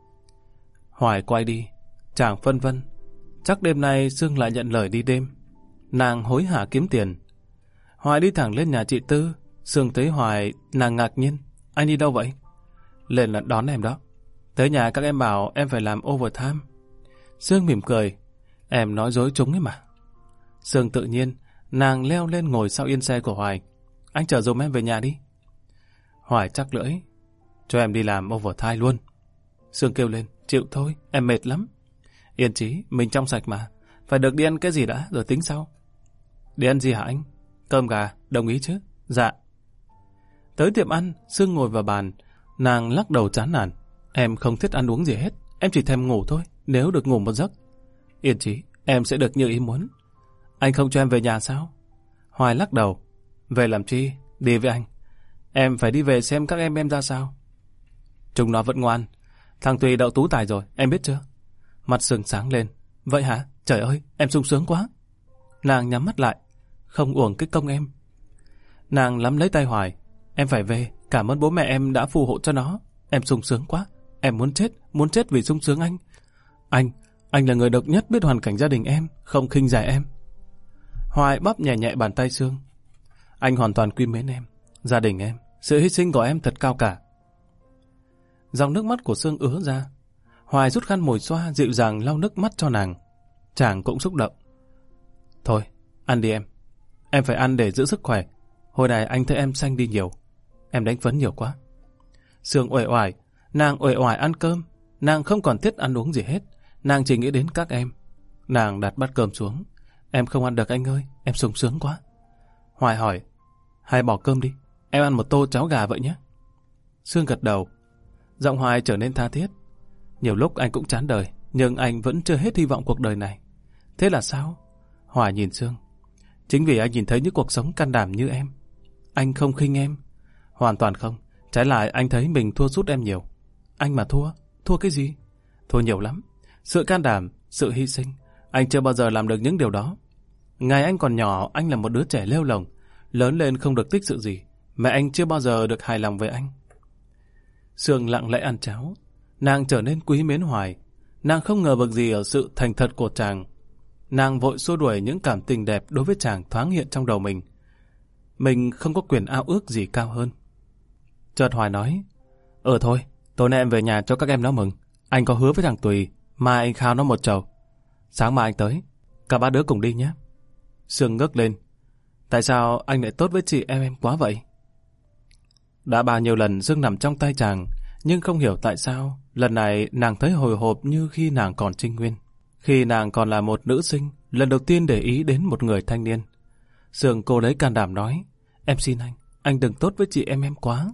Hoài quay đi, chàng phân vân. Chắc đêm nay Sương lại nhận lời đi đêm. Nàng hối hả kiếm tiền. Hoài đi thẳng lên nhà chị Tư. Sương thấy Hoài, nàng ngạc nhiên. Anh đi đâu vậy? Lên là đón em đó. Tới nhà các em bảo em phải làm overtime. Sương mỉm cười. Em nói dối chúng ấy mà. Sương tự nhiên, nàng leo lên ngồi sau yên xe của Hoài. Anh chở dùm em về nhà đi. Hoài chắc lưỡi. Cho em đi làm overtime luôn. Sương kêu lên. Chịu thôi, em mệt lắm. Yên chí, mình trong sạch mà. Phải được đi ăn cái gì đã, rồi tính sau. Đi ăn gì hả anh? Cơm gà, đồng ý chứ? Dạ. Tới tiệm ăn, Sương ngồi vào bàn. Nàng lắc đầu chán nản. Em không thích ăn uống gì hết. Em chỉ thèm ngủ thôi, nếu được ngủ một giấc. Yên chí, em sẽ được như ý muốn. Anh không cho em về nhà sao? Hoài lắc đầu. Về làm chi? Đi với anh. Em phải đi về xem các em em ra sao. Chúng nó vẫn ngoan. Thằng Tùy đậu tú tài rồi, em biết chưa? Mặt Sương sáng lên. Vậy hả? Trời ơi, em sung sướng quá. Nàng nhắm mắt lại. Không uổng cái công em. Nàng nắm lấy tay Hoài. Em phải về, cảm ơn bố mẹ em đã phù hộ cho nó. Em sung sướng quá. Em muốn chết, muốn chết vì sung sướng anh. Anh, anh là người độc nhất biết hoàn cảnh gia đình em, không khinh rẻ em. Hoài bóp nhẹ nhẹ bàn tay Sương. Anh hoàn toàn quý mến em, gia đình em, sự hy sinh của em thật cao cả. Dòng nước mắt của Sương ứa ra. Hoài rút khăn mồi xoa dịu dàng lau nước mắt cho nàng. Chàng cũng xúc động. Thôi, ăn đi em. Em phải ăn để giữ sức khỏe. Hồi này anh thấy em xanh đi nhiều. Em đánh phấn nhiều quá. Sương uể oải, nàng uể oải ăn cơm. Nàng không còn thiết ăn uống gì hết. Nàng chỉ nghĩ đến các em. Nàng đặt bát cơm xuống. Em không ăn được anh ơi, em sung sướng quá. Hoài hỏi, hay bỏ cơm đi, em ăn một tô cháo gà vậy nhé. Sương gật đầu. Giọng Hoài trở nên tha thiết. Nhiều lúc anh cũng chán đời, nhưng anh vẫn chưa hết hy vọng cuộc đời này. Thế là sao? Hoài nhìn Sương. Chính vì anh nhìn thấy những cuộc sống can đảm như em. Anh không khinh em. Hoàn toàn không. Trái lại anh thấy mình thua sút em nhiều. Anh mà thua, thua cái gì? Thua nhiều lắm. Sự can đảm, sự hy sinh. Anh chưa bao giờ làm được những điều đó. Ngày anh còn nhỏ, anh là một đứa trẻ lêu lồng. Lớn lên không được tích sự gì. Mẹ anh chưa bao giờ được hài lòng với anh. Sương lặng lẽ ăn cháo. Nàng trở nên quý mến Hoài. Nàng không ngờ vực gì ở sự thành thật của chàng. Nàng vội xua đuổi những cảm tình đẹp đối với chàng thoáng hiện trong đầu mình. Mình không có quyền ao ước gì cao hơn. Chợt Hoài nói, ờ thôi, tối nay em về nhà cho các em nó mừng. Anh có hứa với thằng Tùy, mai anh khao nó một chầu. Sáng mai anh tới, cả ba đứa cùng đi nhé. Sương ngước lên. Tại sao anh lại tốt với chị em em quá vậy? Đã bao nhiêu lần Sương nằm trong tay chàng, nhưng không hiểu tại sao lần này nàng thấy hồi hộp như khi nàng còn trinh nguyên. Khi nàng còn là một nữ sinh, lần đầu tiên để ý đến một người thanh niên. Sương cô lấy can đảm nói, em xin anh, anh đừng tốt với chị em em quá.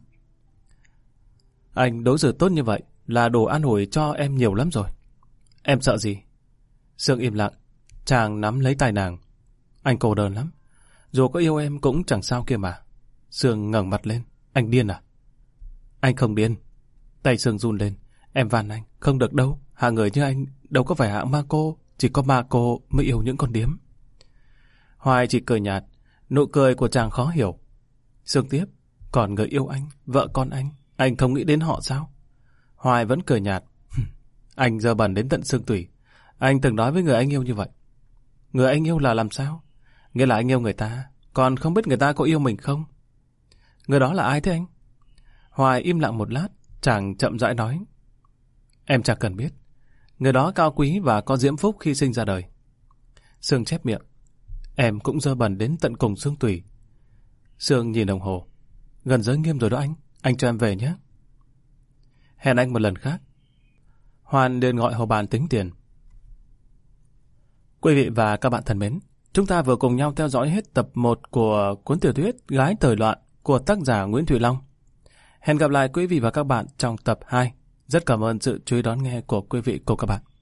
Anh đối xử tốt như vậy là đủ an ủi cho em nhiều lắm rồi. Em sợ gì? Sương im lặng, chàng nắm lấy tay nàng. Anh cô đơn lắm, dù có yêu em cũng chẳng sao kia mà. Sương ngẩng mặt lên, anh điên à? Anh không điên. Tay Sương run lên, em van anh, không được đâu, hạng người như anh đâu có phải hạng ma cô, chỉ có ma cô mới yêu những con điếm. Hoài chỉ cười nhạt, nụ cười của chàng khó hiểu. Sương tiếp, còn người yêu anh, vợ con anh, anh không nghĩ đến họ sao? Hoài vẫn cười nhạt, anh dơ bẩn đến tận xương tủy. Anh từng nói với người anh yêu như vậy. Người anh yêu là làm sao? Nghĩa là anh yêu người ta, còn không biết người ta có yêu mình không? Người đó là ai thế anh? Hoài im lặng một lát, chàng chậm rãi nói. Em chẳng cần biết. Người đó cao quý và có diễm phúc khi sinh ra đời. Sương chép miệng. Em cũng dơ bẩn đến tận cùng xương tủy. Sương nhìn đồng hồ. Gần giới nghiêm rồi đó anh. Anh cho em về nhé. Hẹn anh một lần khác. Hoan liền gọi hầu bàn tính tiền. Quý vị và các bạn thân mến, chúng ta vừa cùng nhau theo dõi hết tập một của cuốn tiểu thuyết Gái Thời Loạn của tác giả Nguyễn Thụy Long. Hẹn gặp lại quý vị và các bạn trong tập hai. Rất cảm ơn sự chú ý đón nghe của quý vị cùng các bạn.